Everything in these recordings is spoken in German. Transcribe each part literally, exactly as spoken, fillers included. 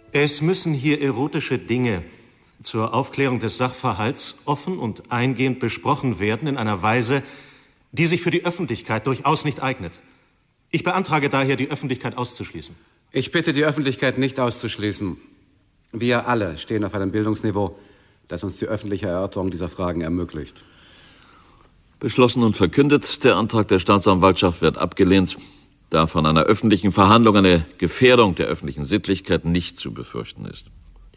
Es müssen hier erotische Dinge zur Aufklärung des Sachverhalts offen und eingehend besprochen werden in einer Weise, die sich für die Öffentlichkeit durchaus nicht eignet. Ich beantrage daher, die Öffentlichkeit auszuschließen. Ich bitte, die Öffentlichkeit nicht auszuschließen. Wir alle stehen auf einem Bildungsniveau, das uns die öffentliche Erörterung dieser Fragen ermöglicht. Beschlossen und verkündet, der Antrag der Staatsanwaltschaft wird abgelehnt, da von einer öffentlichen Verhandlung eine Gefährdung der öffentlichen Sittlichkeit nicht zu befürchten ist.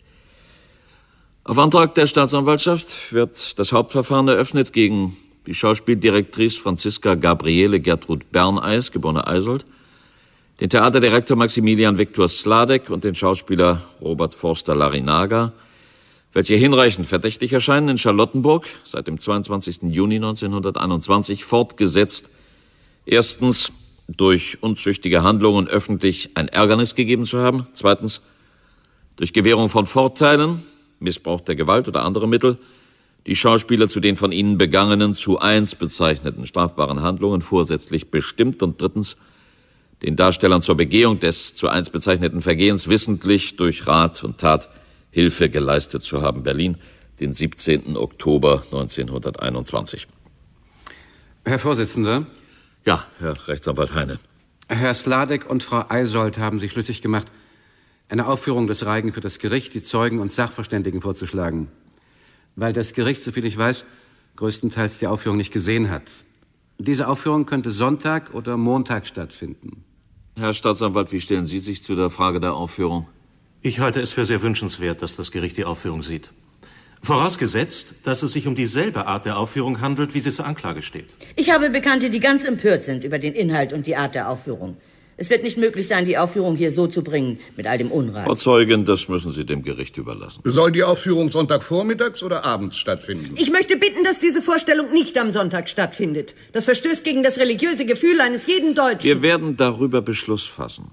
Auf Antrag der Staatsanwaltschaft wird das Hauptverfahren eröffnet gegen die Schauspieldirektrice Franziska Gabriele Gertrud Berneis, geborene Eisold, den Theaterdirektor Maximilian Viktor Sladek und den Schauspieler Robert Forster-Larrinaga, welche hinreichend verdächtig erscheinen, in Charlottenburg seit dem zweiundzwanzigsten Juni neunzehnhunderteinundzwanzig fortgesetzt, erstens durch unzüchtige Handlungen öffentlich ein Ärgernis gegeben zu haben, zweitens durch Gewährung von Vorteilen, Missbrauch der Gewalt oder andere Mittel, die Schauspieler zu den von ihnen begangenen zu eins bezeichneten strafbaren Handlungen vorsätzlich bestimmt und drittens den Darstellern zur Begehung des zu eins bezeichneten Vergehens wissentlich durch Rat und Tat Hilfe geleistet zu haben. Berlin, den siebzehnten Oktober neunzehnhunderteinundzwanzig. Herr Vorsitzender. Ja, Herr Rechtsanwalt Heine. Herr Sladek und Frau Eisold haben sich schlüssig gemacht, eine Aufführung des Reigen für das Gericht, die Zeugen und Sachverständigen vorzuschlagen. Weil das Gericht, soviel ich weiß, größtenteils die Aufführung nicht gesehen hat. Diese Aufführung könnte Sonntag oder Montag stattfinden. Herr Staatsanwalt, wie stellen Sie sich zu der Frage der Aufführung? Ich halte es für sehr wünschenswert, dass das Gericht die Aufführung sieht. Vorausgesetzt, dass es sich um dieselbe Art der Aufführung handelt, wie sie zur Anklage steht. Ich habe Bekannte, die ganz empört sind über den Inhalt und die Art der Aufführung. Es wird nicht möglich sein, die Aufführung hier so zu bringen, mit all dem Unrat. Frau Zeugin, das müssen Sie dem Gericht überlassen. Soll die Aufführung Sonntagvormittags oder abends stattfinden? Ich möchte bitten, dass diese Vorstellung nicht am Sonntag stattfindet. Das verstößt gegen das religiöse Gefühl eines jeden Deutschen. Wir werden darüber Beschluss fassen.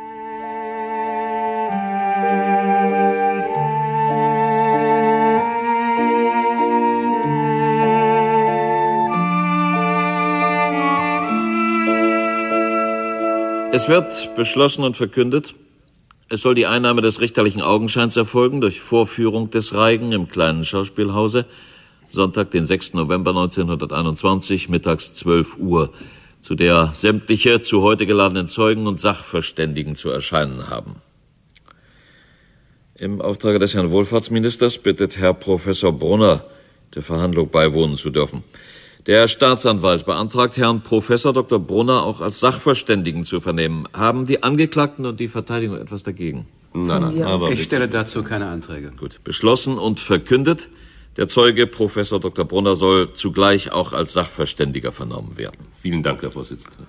Es wird beschlossen und verkündet, es soll die Einnahme des richterlichen Augenscheins erfolgen durch Vorführung des Reigen im kleinen Schauspielhause, Sonntag, den sechsten November neunzehnhunderteinundzwanzig, mittags zwölf Uhr, zu der sämtliche zu heute geladenen Zeugen und Sachverständigen zu erscheinen haben. Im Auftrage des Herrn Wohlfahrtsministers bittet Herr Professor Brunner, der Verhandlung beiwohnen zu dürfen. Der Staatsanwalt beantragt, Herrn Professor Doktor Brunner auch als Sachverständigen zu vernehmen. Haben die Angeklagten und die Verteidigung etwas dagegen? Nein, nein. Ja. Aber ich stelle dazu keine Anträge. Gut, beschlossen und verkündet. Der Zeuge Professor Doktor Brunner soll zugleich auch als Sachverständiger vernommen werden. Vielen Dank, Herr Vorsitzender.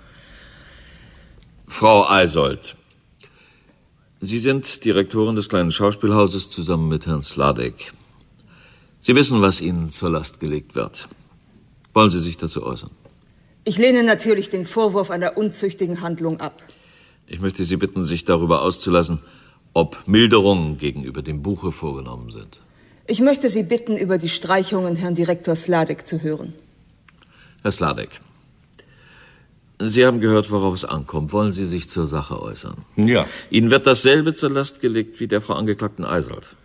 Frau Eisold, Sie sind Direktorin des kleinen Schauspielhauses zusammen mit Herrn Sladek. Sie wissen, was Ihnen zur Last gelegt wird. Wollen Sie sich dazu äußern? Ich lehne natürlich den Vorwurf einer unzüchtigen Handlung ab. Ich möchte Sie bitten, sich darüber auszulassen, ob Milderungen gegenüber dem Buche vorgenommen sind. Ich möchte Sie bitten, über die Streichungen Herrn Direktor Sladek zu hören. Herr Sladek, Sie haben gehört, worauf es ankommt. Wollen Sie sich zur Sache äußern? Ja. Ihnen wird dasselbe zur Last gelegt wie der Frau Angeklagten Eisold.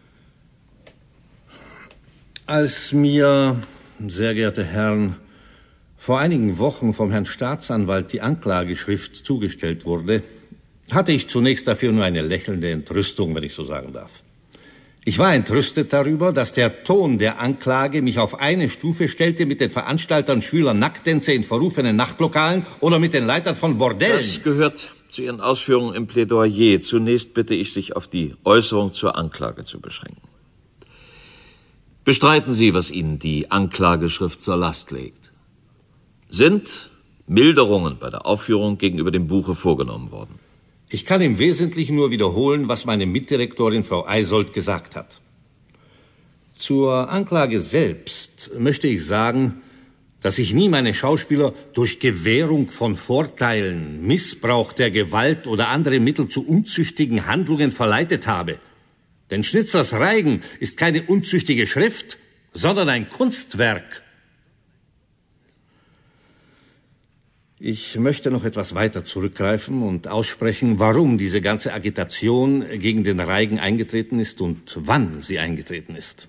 Als mir, sehr geehrte Herren, vor einigen Wochen vom Herrn Staatsanwalt die Anklageschrift zugestellt wurde, hatte ich zunächst dafür nur eine lächelnde Entrüstung, wenn ich so sagen darf. Ich war entrüstet darüber, dass der Ton der Anklage mich auf eine Stufe stellte mit den Veranstaltern schwüler Nacktänze in verrufenen Nachtlokalen oder mit den Leitern von Bordellen. Das gehört zu Ihren Ausführungen im Plädoyer. Zunächst bitte ich, sich auf die Äußerung zur Anklage zu beschränken. Bestreiten Sie, was Ihnen die Anklageschrift zur Last legt? Sind Milderungen bei der Aufführung gegenüber dem Buche vorgenommen worden? Ich kann im Wesentlichen nur wiederholen, was meine Mitdirektorin Frau Eisold gesagt hat. Zur Anklage selbst möchte ich sagen, dass ich nie meine Schauspieler durch Gewährung von Vorteilen, Missbrauch der Gewalt oder andere Mittel zu unzüchtigen Handlungen verleitet habe. Denn Schnitzlers Reigen ist keine unzüchtige Schrift, sondern ein Kunstwerk. Ich möchte noch etwas weiter zurückgreifen und aussprechen, warum diese ganze Agitation gegen den Reigen eingetreten ist und wann sie eingetreten ist.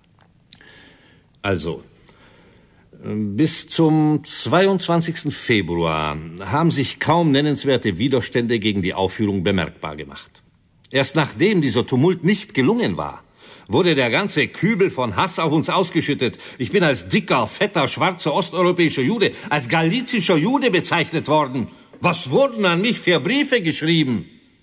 Also, bis zum zweiundzwanzigsten Februar haben sich kaum nennenswerte Widerstände gegen die Aufführung bemerkbar gemacht. Erst nachdem dieser Tumult nicht gelungen war, wurde der ganze Kübel von Hass auf uns ausgeschüttet. Ich bin als dicker, fetter, schwarzer osteuropäischer Jude, als galizischer Jude bezeichnet worden. Was wurden an mich für Briefe geschrieben?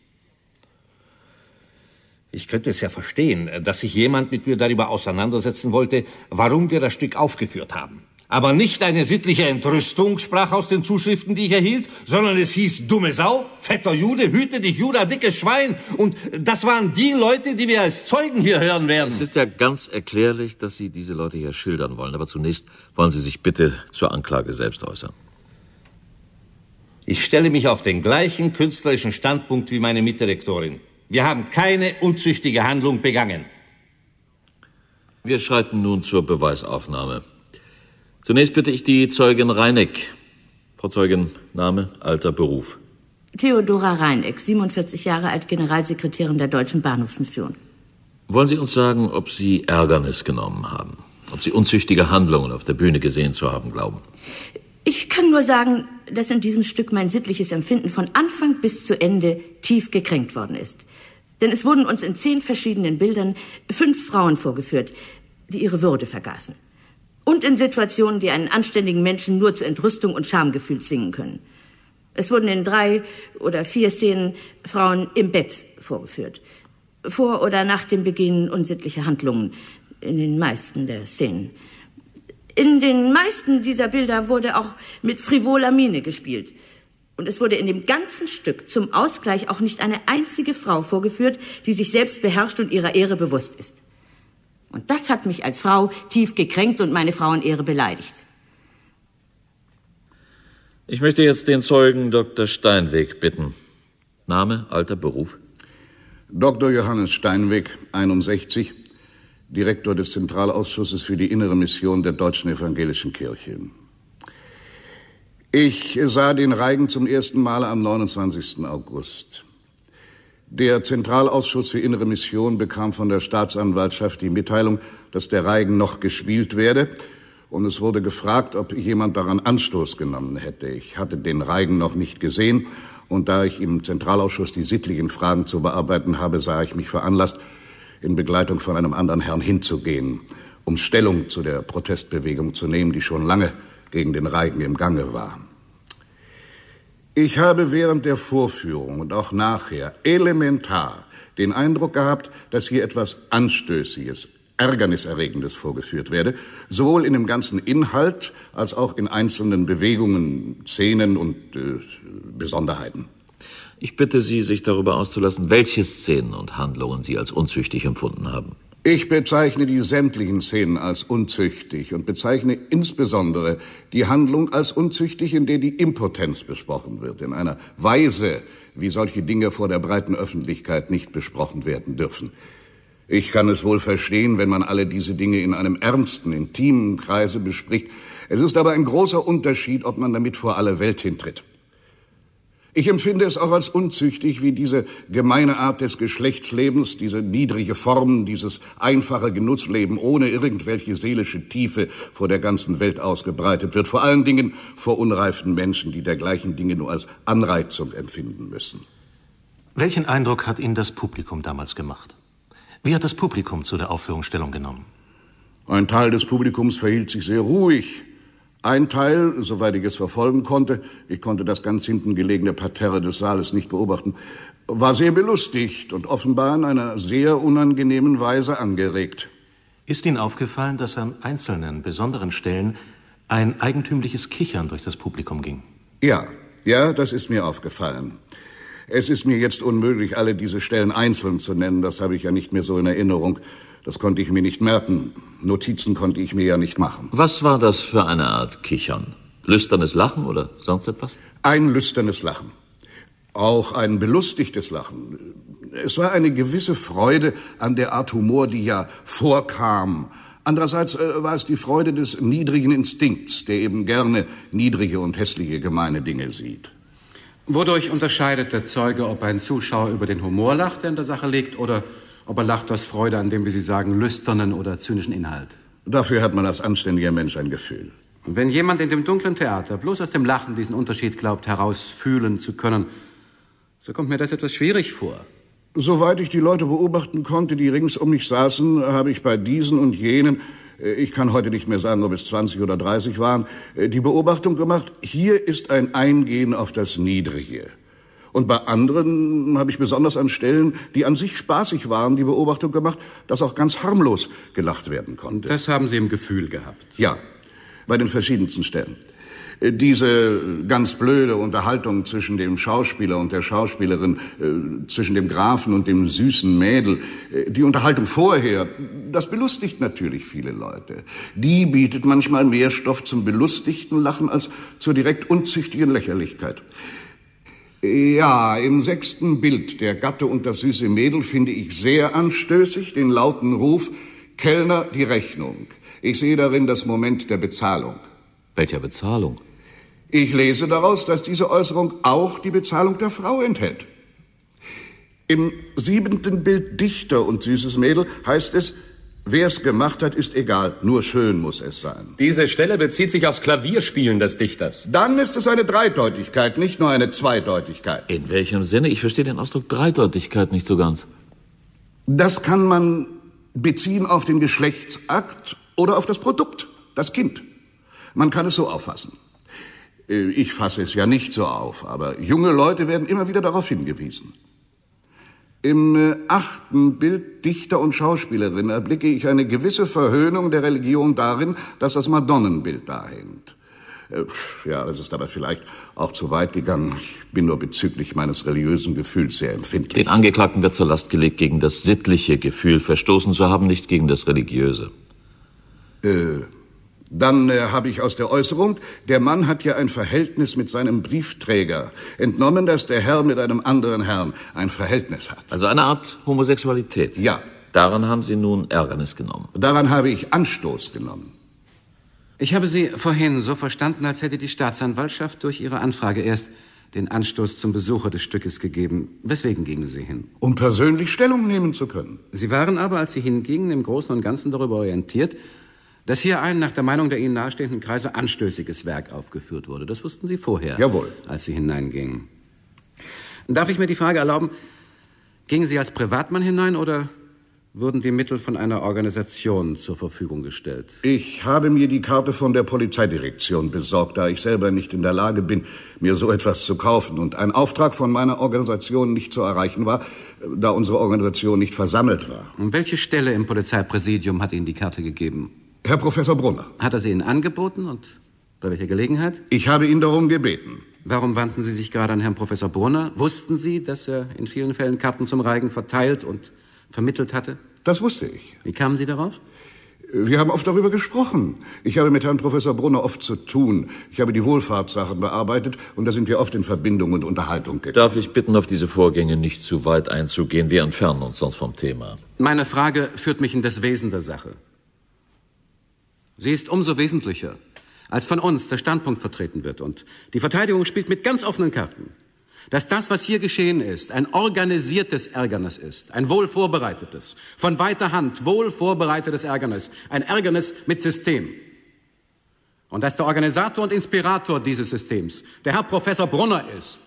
Ich könnte es ja verstehen, dass sich jemand mit mir darüber auseinandersetzen wollte, warum wir das Stück aufgeführt haben. Aber nicht eine sittliche Entrüstung sprach aus den Zuschriften, die ich erhielt, sondern es hieß, dumme Sau, fetter Jude, hüte dich, Juda, dickes Schwein. Und das waren die Leute, die wir als Zeugen hier hören werden. Es ist ja ganz erklärlich, dass Sie diese Leute hier schildern wollen. Aber zunächst wollen Sie sich bitte zur Anklage selbst äußern. Ich stelle mich auf den gleichen künstlerischen Standpunkt wie meine Mitdirektorin. Wir haben keine unzüchtige Handlung begangen. Wir schreiten nun zur Beweisaufnahme. Zunächst bitte ich die Zeugin Reineck. Frau Zeugin, Name, Alter, Beruf. Theodora Reineck, siebenundvierzig Jahre alt, Generalsekretärin der Deutschen Bahnhofsmission. Wollen Sie uns sagen, ob Sie Ärgernis genommen haben? Ob Sie unzüchtige Handlungen auf der Bühne gesehen zu haben glauben? Ich kann nur sagen, dass in diesem Stück mein sittliches Empfinden von Anfang bis zu Ende tief gekränkt worden ist. Denn es wurden uns in zehn verschiedenen Bildern fünf Frauen vorgeführt, die ihre Würde vergaßen. Und in Situationen, die einen anständigen Menschen nur zu Entrüstung und Schamgefühl zwingen können. Es wurden in drei oder vier Szenen Frauen im Bett vorgeführt. Vor oder nach dem Begehen unsittlicher Handlungen. In den meisten der Szenen. In den meisten dieser Bilder wurde auch mit frivoler Miene gespielt. Und es wurde in dem ganzen Stück zum Ausgleich auch nicht eine einzige Frau vorgeführt, die sich selbst beherrscht und ihrer Ehre bewusst ist. Und das hat mich als Frau tief gekränkt und meine Frauenehre beleidigt. Ich möchte jetzt den Zeugen Doktor Steinweg bitten. Name, Alter, Beruf? Doktor Johannes Steinweg, einundsechzig, Direktor des Zentralausschusses für die innere Mission der Deutschen Evangelischen Kirche. Ich sah den Reigen zum ersten Mal am neunundzwanzigsten August. Der Zentralausschuss für innere Mission bekam von der Staatsanwaltschaft die Mitteilung, dass der Reigen noch gespielt werde, und es wurde gefragt, ob jemand daran Anstoß genommen hätte. Ich hatte den Reigen noch nicht gesehen, und da ich im Zentralausschuss die sittlichen Fragen zu bearbeiten habe, sah ich mich veranlasst, in Begleitung von einem anderen Herrn hinzugehen, um Stellung zu der Protestbewegung zu nehmen, die schon lange gegen den Reigen im Gange war. Ich habe während der Vorführung und auch nachher elementar den Eindruck gehabt, dass hier etwas Anstößiges, Ärgerniserregendes vorgeführt werde, sowohl in dem ganzen Inhalt als auch in einzelnen Bewegungen, Szenen und äh, Besonderheiten. Ich bitte Sie, sich darüber auszulassen, welche Szenen und Handlungen Sie als unzüchtig empfunden haben. Ich bezeichne die sämtlichen Szenen als unzüchtig und bezeichne insbesondere die Handlung als unzüchtig, in der die Impotenz besprochen wird, in einer Weise, wie solche Dinge vor der breiten Öffentlichkeit nicht besprochen werden dürfen. Ich kann es wohl verstehen, wenn man alle diese Dinge in einem ernsten, intimen Kreise bespricht. Es ist aber ein großer Unterschied, ob man damit vor alle Welt hintritt. Ich empfinde es auch als unzüchtig, wie diese gemeine Art des Geschlechtslebens, diese niedrige Form, dieses einfache Genussleben ohne irgendwelche seelische Tiefe vor der ganzen Welt ausgebreitet wird. Vor allen Dingen vor unreifen Menschen, die dergleichen Dinge nur als Anreizung empfinden müssen. Welchen Eindruck hat Ihnen das Publikum damals gemacht? Wie hat das Publikum zu der Aufführung Stellung genommen? Ein Teil des Publikums verhielt sich sehr ruhig. Ein Teil, soweit ich es verfolgen konnte, ich konnte das ganz hinten gelegene Parterre des Saales nicht beobachten, war sehr belustigt und offenbar in einer sehr unangenehmen Weise angeregt. Ist Ihnen aufgefallen, dass an einzelnen, besonderen Stellen ein eigentümliches Kichern durch das Publikum ging? Ja, ja, das ist mir aufgefallen. Es ist mir jetzt unmöglich, alle diese Stellen einzeln zu nennen, das habe ich ja nicht mehr so in Erinnerung. Das konnte ich mir nicht merken. Notizen konnte ich mir ja nicht machen. Was war das für eine Art Kichern? Lüsternes Lachen oder sonst etwas? Ein lüsternes Lachen. Auch ein belustigtes Lachen. Es war eine gewisse Freude an der Art Humor, die ja vorkam, Andererseits äh, war es die Freude des niedrigen Instinkts, der eben gerne niedrige und hässliche gemeine Dinge sieht. Wodurch unterscheidet der Zeuge, ob ein Zuschauer über den Humor lacht, der in der Sache liegt, oder ob er lacht aus Freude an dem, wie Sie sagen, lüsternen oder zynischen Inhalt? Dafür hat man als anständiger Mensch ein Gefühl. Und wenn jemand in dem dunklen Theater bloß aus dem Lachen diesen Unterschied glaubt, herausfühlen zu können, so kommt mir das etwas schwierig vor. Soweit ich die Leute beobachten konnte, die rings um mich saßen, habe ich bei diesen und jenen, ich kann heute nicht mehr sagen, ob es zwanzig oder dreißig waren, die Beobachtung gemacht, hier ist ein Eingehen auf das Niedrige. Und bei anderen habe ich besonders an Stellen, die an sich spaßig waren, die Beobachtung gemacht, dass auch ganz harmlos gelacht werden konnte. Das haben Sie im Gefühl gehabt? Ja, bei den verschiedensten Stellen. Diese ganz blöde Unterhaltung zwischen dem Schauspieler und der Schauspielerin, äh, zwischen dem Grafen und dem süßen Mädel, äh, die Unterhaltung vorher, das belustigt natürlich viele Leute. Die bietet manchmal mehr Stoff zum belustigten Lachen als zur direkt unzüchtigen Lächerlichkeit. Ja, im sechsten Bild, der Gatte und das süße Mädel, finde ich sehr anstößig den lauten Ruf, Kellner, die Rechnung. Ich sehe darin das Moment der Bezahlung. Welcher Bezahlung? Ich lese daraus, dass diese Äußerung auch die Bezahlung der Frau enthält. Im siebenten Bild Dichter und süßes Mädel heißt es, wer es gemacht hat, ist egal, nur schön muss es sein. Diese Stelle bezieht sich aufs Klavierspielen des Dichters. Dann ist es eine Dreideutigkeit, nicht nur eine Zweideutigkeit. In welchem Sinne? Ich verstehe den Ausdruck Dreideutigkeit nicht so ganz. Das kann man beziehen auf den Geschlechtsakt oder auf das Produkt, das Kind. Man kann es so auffassen. Ich fasse es ja nicht so auf, aber junge Leute werden immer wieder darauf hingewiesen. Im achten Bild Dichter und Schauspielerin erblicke ich eine gewisse Verhöhnung der Religion darin, dass das Madonnenbild da hängt. Ja, das ist aber vielleicht auch zu weit gegangen. Ich bin nur bezüglich meines religiösen Gefühls sehr empfindlich. Den Angeklagten wird zur Last gelegt, gegen das sittliche Gefühl verstoßen zu haben, nicht gegen das religiöse. Äh... Dann äh, habe ich aus der Äußerung, der Mann hat ja ein Verhältnis mit seinem Briefträger, entnommen, dass der Herr mit einem anderen Herrn ein Verhältnis hat. Also eine Art Homosexualität? Ja. Daran haben Sie nun Ärgernis genommen? Daran habe ich Anstoß genommen. Ich habe Sie vorhin so verstanden, als hätte die Staatsanwaltschaft durch Ihre Anfrage erst den Anstoß zum Besucher des Stückes gegeben. Weswegen gingen Sie hin? Um persönlich Stellung nehmen zu können. Sie waren aber, als Sie hingingen, im Großen und Ganzen darüber orientiert, dass hier ein nach der Meinung der Ihnen nahestehenden Kreise anstößiges Werk aufgeführt wurde. Das wussten Sie vorher, Jawohl. Als Sie hineingingen. Darf ich mir die Frage erlauben, gingen Sie als Privatmann hinein oder wurden die Mittel von einer Organisation zur Verfügung gestellt? Ich habe mir die Karte von der Polizeidirektion besorgt, da ich selber nicht in der Lage bin, mir so etwas zu kaufen und ein Auftrag von meiner Organisation nicht zu erreichen war, da unsere Organisation nicht versammelt war. Und welche Stelle im Polizeipräsidium hat Ihnen die Karte gegeben? Herr Professor Brunner. Hat er sie Ihnen angeboten und bei welcher Gelegenheit? Ich habe ihn darum gebeten. Warum wandten Sie sich gerade an Herrn Professor Brunner? Wussten Sie, dass er in vielen Fällen Karten zum Reigen verteilt und vermittelt hatte? Das wusste ich. Wie kamen Sie darauf? Wir haben oft darüber gesprochen. Ich habe mit Herrn Professor Brunner oft zu tun. Ich habe die Wohlfahrtssachen bearbeitet und da sind wir oft in Verbindung und Unterhaltung gekommen. Darf ich bitten, auf diese Vorgänge nicht zu weit einzugehen? Wir entfernen uns sonst vom Thema. Meine Frage führt mich in das Wesen der Sache. Sie ist umso wesentlicher, als von uns der Standpunkt vertreten wird. Und die Verteidigung spielt mit ganz offenen Karten, dass das, was hier geschehen ist, ein organisiertes Ärgernis ist, ein wohl vorbereitetes, von weiter Hand wohl vorbereitetes Ärgernis, ein Ärgernis mit System. Und dass der Organisator und Inspirator dieses Systems der Herr Professor Brunner ist,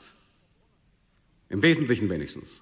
im Wesentlichen wenigstens.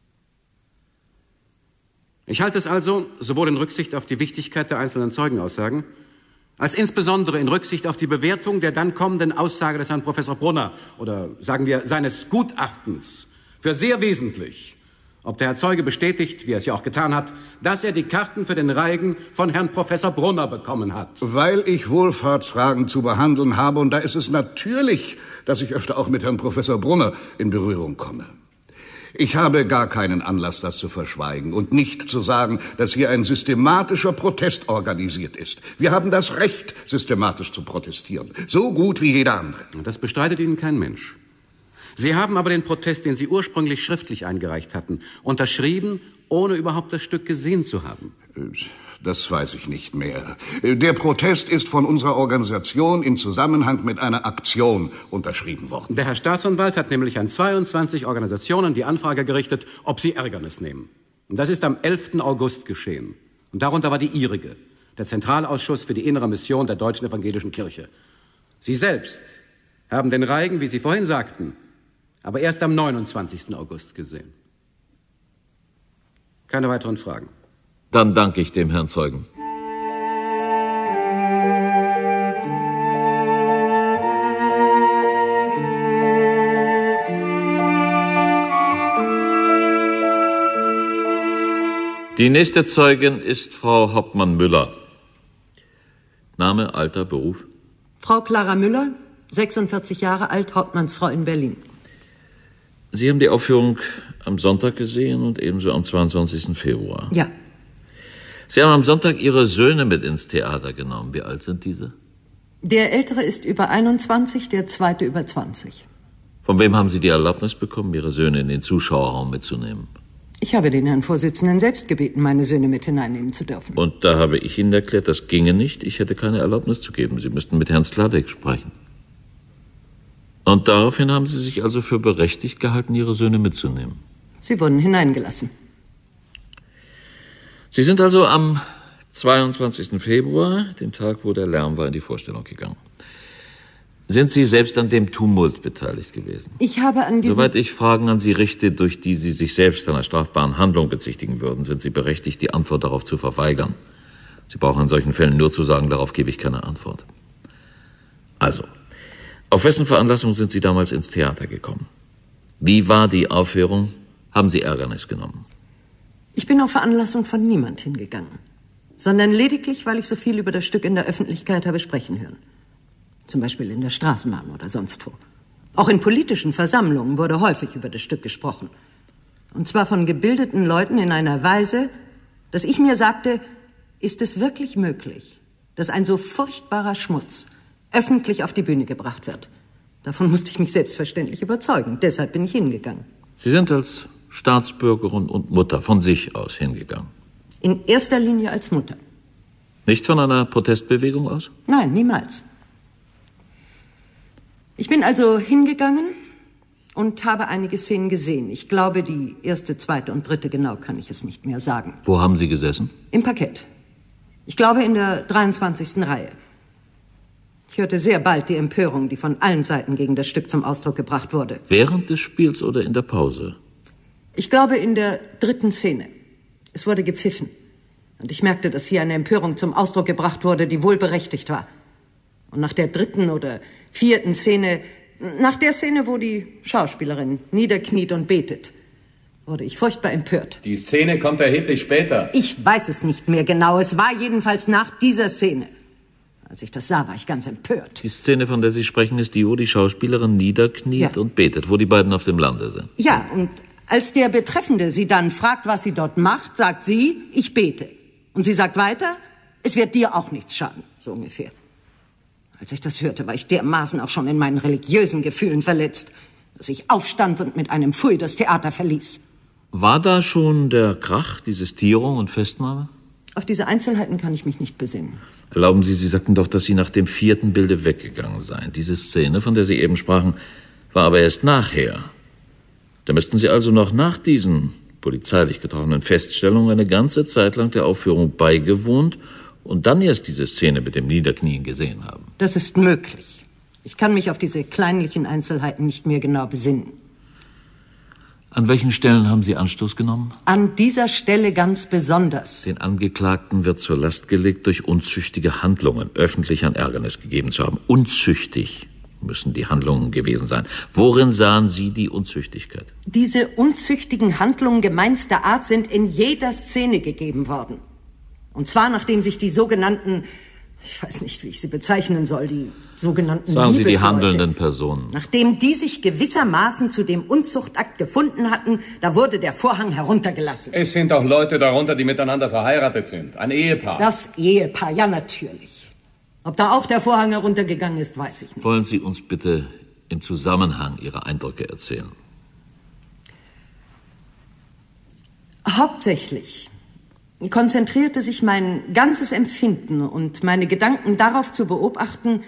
Ich halte es also, sowohl in Rücksicht auf die Wichtigkeit der einzelnen Zeugenaussagen, als insbesondere in Rücksicht auf die Bewertung der dann kommenden Aussage des Herrn Professor Brunner oder sagen wir seines Gutachtens für sehr wesentlich, ob der Herr Zeuge bestätigt, wie er es ja auch getan hat, dass er die Karten für den Reigen von Herrn Professor Brunner bekommen hat. Weil ich Wohlfahrtsfragen zu behandeln habe und da ist es natürlich, dass ich öfter auch mit Herrn Professor Brunner in Berührung komme. Ich habe gar keinen Anlass, das zu verschweigen und nicht zu sagen, dass hier ein systematischer Protest organisiert ist. Wir haben das Recht, systematisch zu protestieren. So gut wie jeder andere. Das bestreitet Ihnen kein Mensch. Sie haben aber den Protest, den Sie ursprünglich schriftlich eingereicht hatten, unterschrieben, ohne überhaupt das Stück gesehen zu haben. Das weiß ich nicht mehr. Der Protest ist von unserer Organisation in Zusammenhang mit einer Aktion unterschrieben worden. Der Herr Staatsanwalt hat nämlich an zweiundzwanzig Organisationen die Anfrage gerichtet, ob sie Ärgernis nehmen. Und das ist am elften August geschehen. Und darunter war die Ihrige, der Zentralausschuss für die innere Mission der Deutschen Evangelischen Kirche. Sie selbst haben den Reigen, wie Sie vorhin sagten, aber erst am neunundzwanzigsten August gesehen. Keine weiteren Fragen. Dann danke ich dem Herrn Zeugen. Die nächste Zeugin ist Frau Hauptmann-Müller. Name, Alter, Beruf? Frau Clara Müller, sechsundvierzig Jahre alt, Hauptmannsfrau in Berlin. Sie haben die Aufführung am Sonntag gesehen und ebenso am zweiundzwanzigsten Februar. Ja. Sie haben am Sonntag Ihre Söhne mit ins Theater genommen. Wie alt sind diese? Der Ältere ist über einundzwanzig, der Zweite über zwanzig. Von wem haben Sie die Erlaubnis bekommen, Ihre Söhne in den Zuschauerraum mitzunehmen? Ich habe den Herrn Vorsitzenden selbst gebeten, meine Söhne mit hineinnehmen zu dürfen. Und da habe ich Ihnen erklärt, das ginge nicht. Ich hätte keine Erlaubnis zu geben. Sie müssten mit Herrn Sladek sprechen. Und daraufhin haben Sie sich also für berechtigt gehalten, Ihre Söhne mitzunehmen? Sie wurden hineingelassen. Sie sind also am zweiundzwanzigsten Februar, dem Tag, wo der Lärm war, in die Vorstellung gegangen. Sind Sie selbst an dem Tumult beteiligt gewesen? Ich habe an diesem... Soweit ich Fragen an Sie richte, durch die Sie sich selbst einer strafbaren Handlung bezichtigen würden, sind Sie berechtigt, die Antwort darauf zu verweigern. Sie brauchen in solchen Fällen nur zu sagen, darauf gebe ich keine Antwort. Also, auf wessen Veranlassung sind Sie damals ins Theater gekommen? Wie war die Aufführung? Haben Sie Ärgernis genommen? Ich bin auf Veranlassung von niemand hingegangen, sondern lediglich, weil ich so viel über das Stück in der Öffentlichkeit habe sprechen hören. Zum Beispiel in der Straßenbahn oder sonst wo. Auch in politischen Versammlungen wurde häufig über das Stück gesprochen. Und zwar von gebildeten Leuten in einer Weise, dass ich mir sagte, ist es wirklich möglich, dass ein so furchtbarer Schmutz öffentlich auf die Bühne gebracht wird? Davon musste ich mich selbstverständlich überzeugen. Deshalb bin ich hingegangen. Sie sind als Staatsbürgerin und Mutter von sich aus hingegangen? In erster Linie als Mutter. Nicht von einer Protestbewegung aus? Nein, niemals. Ich bin also hingegangen und habe einige Szenen gesehen. Ich glaube, die erste, zweite und dritte, genau kann ich es nicht mehr sagen. Wo haben Sie gesessen? Im Parkett. Ich glaube, in der dreiundzwanzigsten Reihe. Ich hörte sehr bald die Empörung, die von allen Seiten gegen das Stück zum Ausdruck gebracht wurde. Während des Spiels oder in der Pause? Ich glaube, in der dritten Szene. Es wurde gepfiffen. Und ich merkte, dass hier eine Empörung zum Ausdruck gebracht wurde, die wohl berechtigt war. Und nach der dritten oder vierten Szene, nach der Szene, wo die Schauspielerin niederkniet und betet, wurde ich furchtbar empört. Die Szene kommt erheblich später. Ich weiß es nicht mehr genau. Es war jedenfalls nach dieser Szene. Als ich das sah, war ich ganz empört. Die Szene, von der Sie sprechen, ist die, wo die Schauspielerin niederkniet ja. und betet, wo die beiden auf dem Lande sind. Ja, und als der Betreffende sie dann fragt, was sie dort macht, sagt sie, ich bete. Und sie sagt weiter, es wird dir auch nichts schaden, so ungefähr. Als ich das hörte, war ich dermaßen auch schon in meinen religiösen Gefühlen verletzt, dass ich aufstand und mit einem Pfui das Theater verließ. War da schon der Krach, die Sistierung und Festnahme? Auf diese Einzelheiten kann ich mich nicht besinnen. Erlauben Sie, Sie sagten doch, dass Sie nach dem vierten Bilde weggegangen seien. Diese Szene, von der Sie eben sprachen, war aber erst nachher. Da müssten Sie also noch nach diesen polizeilich getroffenen Feststellungen eine ganze Zeit lang der Aufführung beigewohnt und dann erst diese Szene mit dem Niederknien gesehen haben. Das ist möglich. Ich kann mich auf diese kleinlichen Einzelheiten nicht mehr genau besinnen. An welchen Stellen haben Sie Anstoß genommen? An dieser Stelle ganz besonders. Den Angeklagten wird zur Last gelegt, durch unzüchtige Handlungen öffentlich an Ärgernis gegeben zu haben. Unzüchtig müssen die Handlungen gewesen sein. Worin sahen Sie die Unzüchtigkeit? Diese unzüchtigen Handlungen gemeinster Art sind in jeder Szene gegeben worden. Und zwar, nachdem sich die sogenannten, ich weiß nicht, wie ich sie bezeichnen soll, die sogenannten Sagen Sie die Liebesleute, handelnden Personen. nachdem die sich gewissermaßen zu dem Unzuchtakt gefunden hatten, da wurde der Vorhang heruntergelassen. Es sind doch Leute darunter, die miteinander verheiratet sind. Ein Ehepaar. Das Ehepaar, ja natürlich. Ob da auch der Vorhang heruntergegangen ist, weiß ich nicht. Wollen Sie uns bitte im Zusammenhang Ihre Eindrücke erzählen? Hauptsächlich konzentrierte sich mein ganzes Empfinden und meine Gedanken darauf zu beobachten,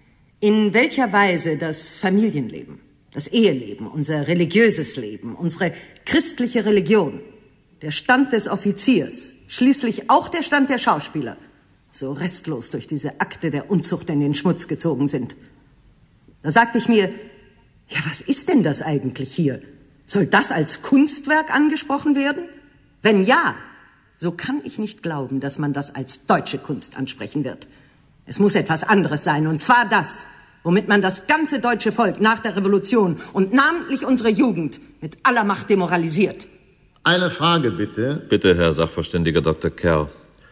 in welcher Weise das Familienleben, das Eheleben, unser religiöses Leben, unsere christliche Religion, der Stand des Offiziers, schließlich auch der Stand der Schauspieler, so restlos durch diese Akte der Unzucht in den Schmutz gezogen sind. Da sagte ich mir, ja, was ist denn das eigentlich hier? Soll das als Kunstwerk angesprochen werden? Wenn ja, so kann ich nicht glauben, dass man das als deutsche Kunst ansprechen wird. Es muss etwas anderes sein, und zwar das, womit man das ganze deutsche Volk nach der Revolution und namentlich unsere Jugend mit aller Macht demoralisiert. Eine Frage bitte. Bitte, Herr Sachverständiger Doktor Kerr.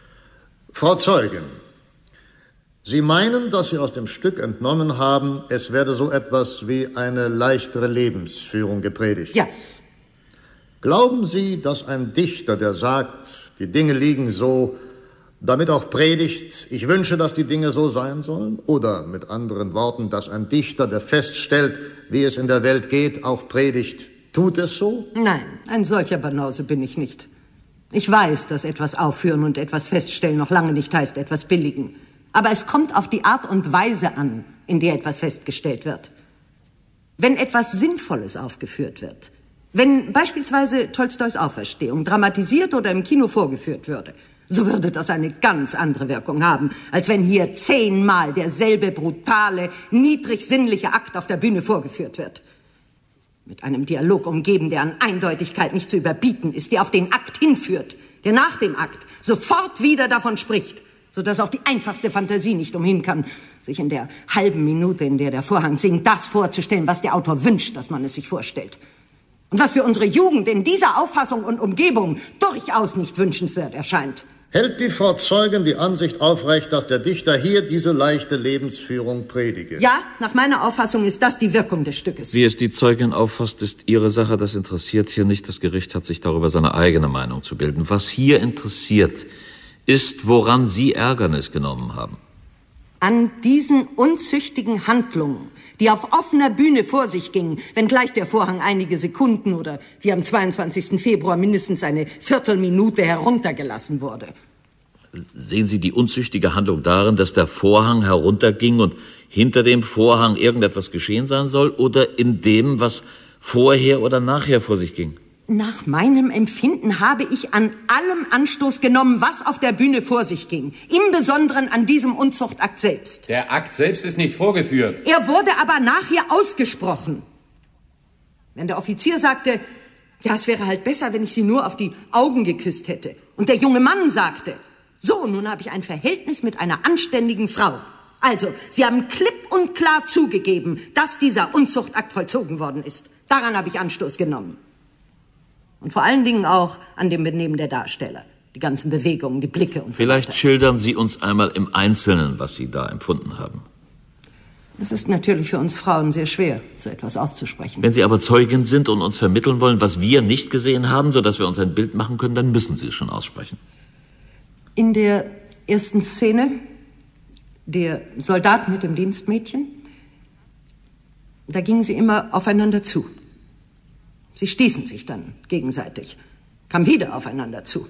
Frau Zeugin, Sie meinen, dass Sie aus dem Stück entnommen haben, es werde so etwas wie eine leichtere Lebensführung gepredigt? Ja. Glauben Sie, dass ein Dichter, der sagt, die Dinge liegen so, damit auch predigt, ich wünsche, dass die Dinge so sein sollen? Oder mit anderen Worten, dass ein Dichter, der feststellt, wie es in der Welt geht, auch predigt, tut es so? Nein, ein solcher Banause bin ich nicht. Ich weiß, dass etwas aufführen und etwas feststellen noch lange nicht heißt, etwas billigen. Aber es kommt auf die Art und Weise an, in der etwas festgestellt wird. Wenn etwas Sinnvolles aufgeführt wird, wenn beispielsweise Tolstois Auferstehung dramatisiert oder im Kino vorgeführt würde, so würde das eine ganz andere Wirkung haben, als wenn hier zehnmal derselbe brutale, niedrig sinnliche Akt auf der Bühne vorgeführt wird. Mit einem Dialog umgeben, der an Eindeutigkeit nicht zu überbieten ist, der auf den Akt hinführt, der nach dem Akt sofort wieder davon spricht, sodass auch die einfachste Fantasie nicht umhin kann, sich in der halben Minute, in der der Vorhang singt, das vorzustellen, was der Autor wünscht, dass man es sich vorstellt. Und was für unsere Jugend in dieser Auffassung und Umgebung durchaus nicht wünschenswert erscheint. Hält die Frau Zeugin die Ansicht aufrecht, dass der Dichter hier diese leichte Lebensführung predige? Ja, nach meiner Auffassung ist das die Wirkung des Stückes. Wie es die Zeugin auffasst, ist Ihre Sache. Das interessiert hier nicht. Das Gericht hat sich darüber seine eigene Meinung zu bilden. Was hier interessiert, ist, woran Sie Ärgernis genommen haben. An diesen unzüchtigen Handlungen, die auf offener Bühne vor sich gingen, wenngleich der Vorhang einige Sekunden oder wie am zweiundzwanzigsten Februar mindestens eine Viertelminute heruntergelassen wurde. Sehen Sie die unzüchtige Handlung darin, dass der Vorhang herunterging und hinter dem Vorhang irgendetwas geschehen sein soll, oder in dem, was vorher oder nachher vor sich ging? Nach meinem Empfinden habe ich an allem Anstoß genommen, was auf der Bühne vor sich ging. Im Besonderen an diesem Unzuchtakt selbst. Der Akt selbst ist nicht vorgeführt. Er wurde aber nachher ausgesprochen. Wenn der Offizier sagte, ja, es wäre halt besser, wenn ich sie nur auf die Augen geküsst hätte. Und der junge Mann sagte, so, nun habe ich ein Verhältnis mit einer anständigen Frau. Also, Sie haben klipp und klar zugegeben, dass dieser Unzuchtakt vollzogen worden ist. Daran habe ich Anstoß genommen. Und vor allen Dingen auch an dem Benehmen der Darsteller. Die ganzen Bewegungen, die Blicke und so weiter. Vielleicht schildern Sie uns einmal im Einzelnen, was Sie da empfunden haben. Es ist natürlich für uns Frauen sehr schwer, so etwas auszusprechen. Wenn Sie aber Zeugin sind und uns vermitteln wollen, was wir nicht gesehen haben, sodass wir uns ein Bild machen können, dann müssen Sie es schon aussprechen. In der ersten Szene, der Soldat mit dem Dienstmädchen, da gingen sie immer aufeinander zu. Sie stießen sich dann gegenseitig, kamen wieder aufeinander zu.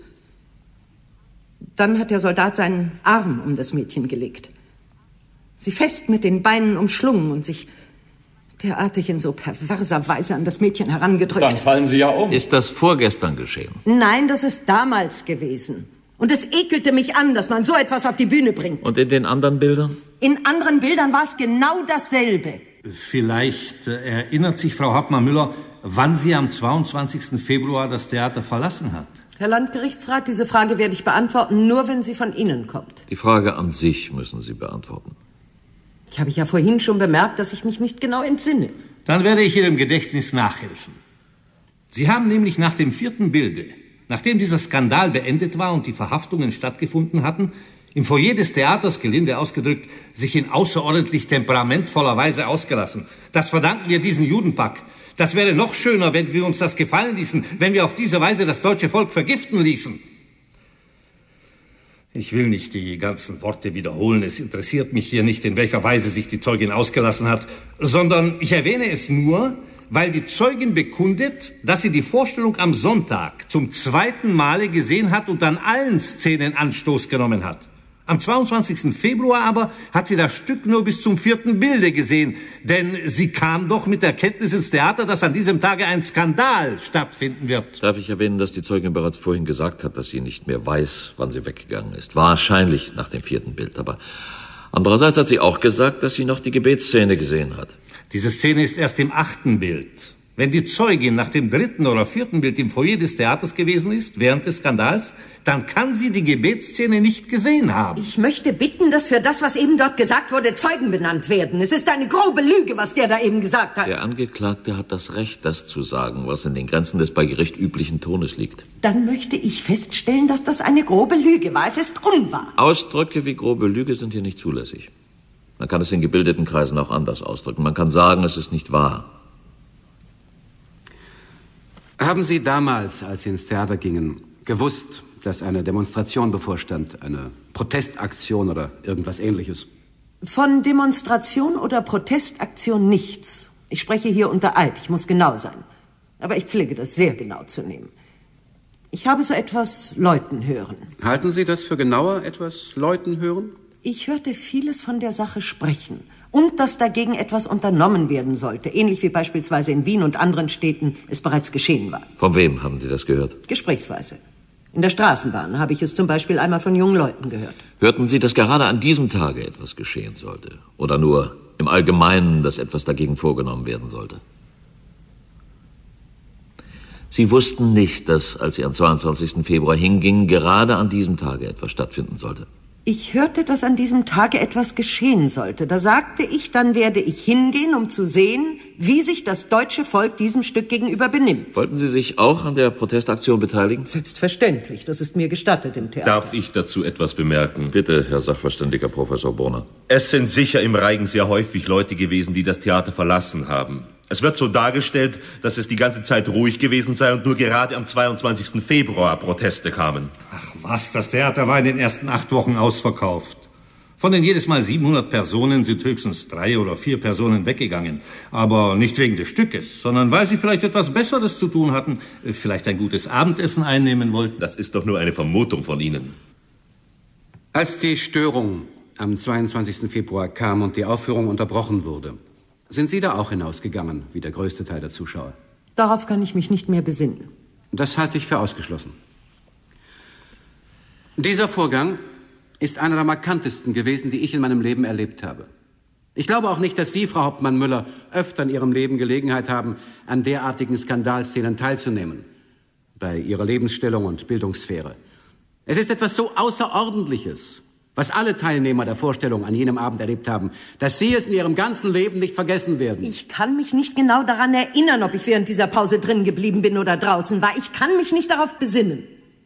Dann hat der Soldat seinen Arm um das Mädchen gelegt, sie fest mit den Beinen umschlungen und sich derartig in so perverser Weise an das Mädchen herangedrückt. Dann fallen Sie ja um. Ist das vorgestern geschehen? Nein, das ist damals gewesen. Und es ekelte mich an, dass man so etwas auf die Bühne bringt. Und in den anderen Bildern? In anderen Bildern war es genau dasselbe. Vielleicht äh, erinnert sich Frau Hauptmann-Müller, wann sie am zweiundzwanzigsten Februar das Theater verlassen hat. Herr Landgerichtsrat, diese Frage werde ich beantworten, nur wenn sie von Ihnen kommt. Die Frage an sich müssen Sie beantworten. Ich habe ja vorhin schon bemerkt, dass ich mich nicht genau entsinne. Dann werde ich Ihrem Gedächtnis nachhelfen. Sie haben nämlich nach dem vierten Bilde, nachdem dieser Skandal beendet war und die Verhaftungen stattgefunden hatten, im Foyer des Theaters, gelinde ausgedrückt, sich in außerordentlich temperamentvoller Weise ausgelassen. Das verdanken wir diesem Judenpack. Das wäre noch schöner, wenn wir uns das gefallen ließen, wenn wir auf diese Weise das deutsche Volk vergiften ließen. Ich will nicht die ganzen Worte wiederholen. Es interessiert mich hier nicht, in welcher Weise sich die Zeugin ausgelassen hat, sondern ich erwähne es nur, weil die Zeugin bekundet, dass sie die Vorstellung am Sonntag zum zweiten Male gesehen hat und an allen Szenen Anstoß genommen hat. Am zweiundzwanzigsten Februar aber hat sie das Stück nur bis zum vierten Bilde gesehen, denn sie kam doch mit der Kenntnis ins Theater, dass an diesem Tage ein Skandal stattfinden wird. Darf ich erwähnen, dass die Zeugin bereits vorhin gesagt hat, dass sie nicht mehr weiß, wann sie weggegangen ist. Wahrscheinlich nach dem vierten Bild, aber andererseits hat sie auch gesagt, dass sie noch die Gebetsszene gesehen hat. Diese Szene ist erst im achten Bild. Wenn die Zeugin nach dem dritten oder vierten Bild im Foyer des Theaters gewesen ist, während des Skandals, dann kann sie die Gebetsszene nicht gesehen haben. Ich möchte bitten, dass für das, was eben dort gesagt wurde, Zeugen benannt werden. Es ist eine grobe Lüge, was der da eben gesagt hat. Der Angeklagte hat das Recht, das zu sagen, was in den Grenzen des bei Gericht üblichen Tones liegt. Dann möchte ich feststellen, dass das eine grobe Lüge war. Es ist unwahr. Ausdrücke wie grobe Lüge sind hier nicht zulässig. Man kann es in gebildeten Kreisen auch anders ausdrücken. Man kann sagen, es ist nicht wahr. Haben Sie damals, als Sie ins Theater gingen, gewusst, dass eine Demonstration bevorstand, eine Protestaktion oder irgendwas Ähnliches? Von Demonstration oder Protestaktion nichts. Ich spreche hier unter Eid, ich muss genau sein. Aber ich pflege das sehr genau zu nehmen. Ich habe so etwas läuten hören. Halten Sie das für genauer, etwas läuten hören? Ich hörte vieles von der Sache sprechen und dass dagegen etwas unternommen werden sollte, ähnlich wie beispielsweise in Wien und anderen Städten es bereits geschehen war. Von wem haben Sie das gehört? Gesprächsweise. In der Straßenbahn habe ich es zum Beispiel einmal von jungen Leuten gehört. Hörten Sie, dass gerade an diesem Tage etwas geschehen sollte? Oder nur im Allgemeinen, dass etwas dagegen vorgenommen werden sollte? Sie wussten nicht, dass, als Sie am zweiundzwanzigsten Februar hingingen, gerade an diesem Tage etwas stattfinden sollte. Ich hörte, dass an diesem Tage etwas geschehen sollte. Da sagte ich, dann werde ich hingehen, um zu sehen, wie sich das deutsche Volk diesem Stück gegenüber benimmt. Wollten Sie sich auch an der Protestaktion beteiligen? Selbstverständlich, das ist mir gestattet im Theater. Darf ich dazu etwas bemerken? Bitte, Herr Sachverständiger Professor Borner. Es sind sicher im Reigen sehr häufig Leute gewesen, die das Theater verlassen haben. Es wird so dargestellt, dass es die ganze Zeit ruhig gewesen sei und nur gerade am zweiundzwanzigsten Februar Proteste kamen. Ach was, das Theater war in den ersten acht Wochen ausverkauft. Von den jedes Mal siebenhundert Personen sind höchstens drei oder vier Personen weggegangen. Aber nicht wegen des Stückes, sondern weil sie vielleicht etwas Besseres zu tun hatten, vielleicht ein gutes Abendessen einnehmen wollten. Das ist doch nur eine Vermutung von Ihnen. Als die Störung am zweiundzwanzigsten Februar kam und die Aufführung unterbrochen wurde, sind Sie da auch hinausgegangen, wie der größte Teil der Zuschauer? Darauf kann ich mich nicht mehr besinnen. Das halte ich für ausgeschlossen. Dieser Vorgang ist einer der markantesten gewesen, die ich in meinem Leben erlebt habe. Ich glaube auch nicht, dass Sie, Frau Hauptmann-Müller, öfter in Ihrem Leben Gelegenheit haben, an derartigen Skandalszenen teilzunehmen. Bei Ihrer Lebensstellung und Bildungssphäre. Es ist etwas so Außerordentliches, was alle Teilnehmer der Vorstellung an jenem Abend erlebt haben, dass Sie es in Ihrem ganzen Leben nicht vergessen werden. Ich kann mich nicht genau daran erinnern, ob ich während dieser Pause drin geblieben bin oder draußen war. Ich kann mich nicht darauf besinnen.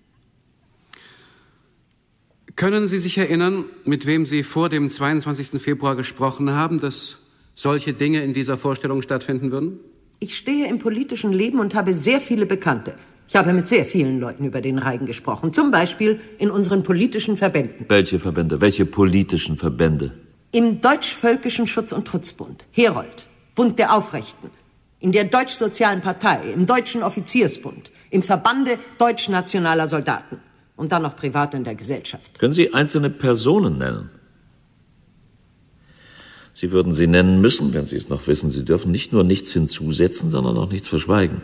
Können Sie sich erinnern, mit wem Sie vor dem zweiundzwanzigsten Februar gesprochen haben, dass solche Dinge in dieser Vorstellung stattfinden würden? Ich stehe im politischen Leben und habe sehr viele Bekannte. Ich habe mit sehr vielen Leuten über den Reigen gesprochen, zum Beispiel in unseren politischen Verbänden. Welche Verbände? Welche politischen Verbände? Im Deutsch-Völkischen Schutz- und Trutzbund, Herold, Bund der Aufrechten, in der Deutsch-Sozialen Partei, im Deutschen Offiziersbund, im Verbande Deutsch-Nationaler Soldaten und dann noch privat in der Gesellschaft. Können Sie einzelne Personen nennen? Sie würden sie nennen müssen, wenn Sie es noch wissen. Sie dürfen nicht nur nichts hinzusetzen, sondern auch nichts verschweigen.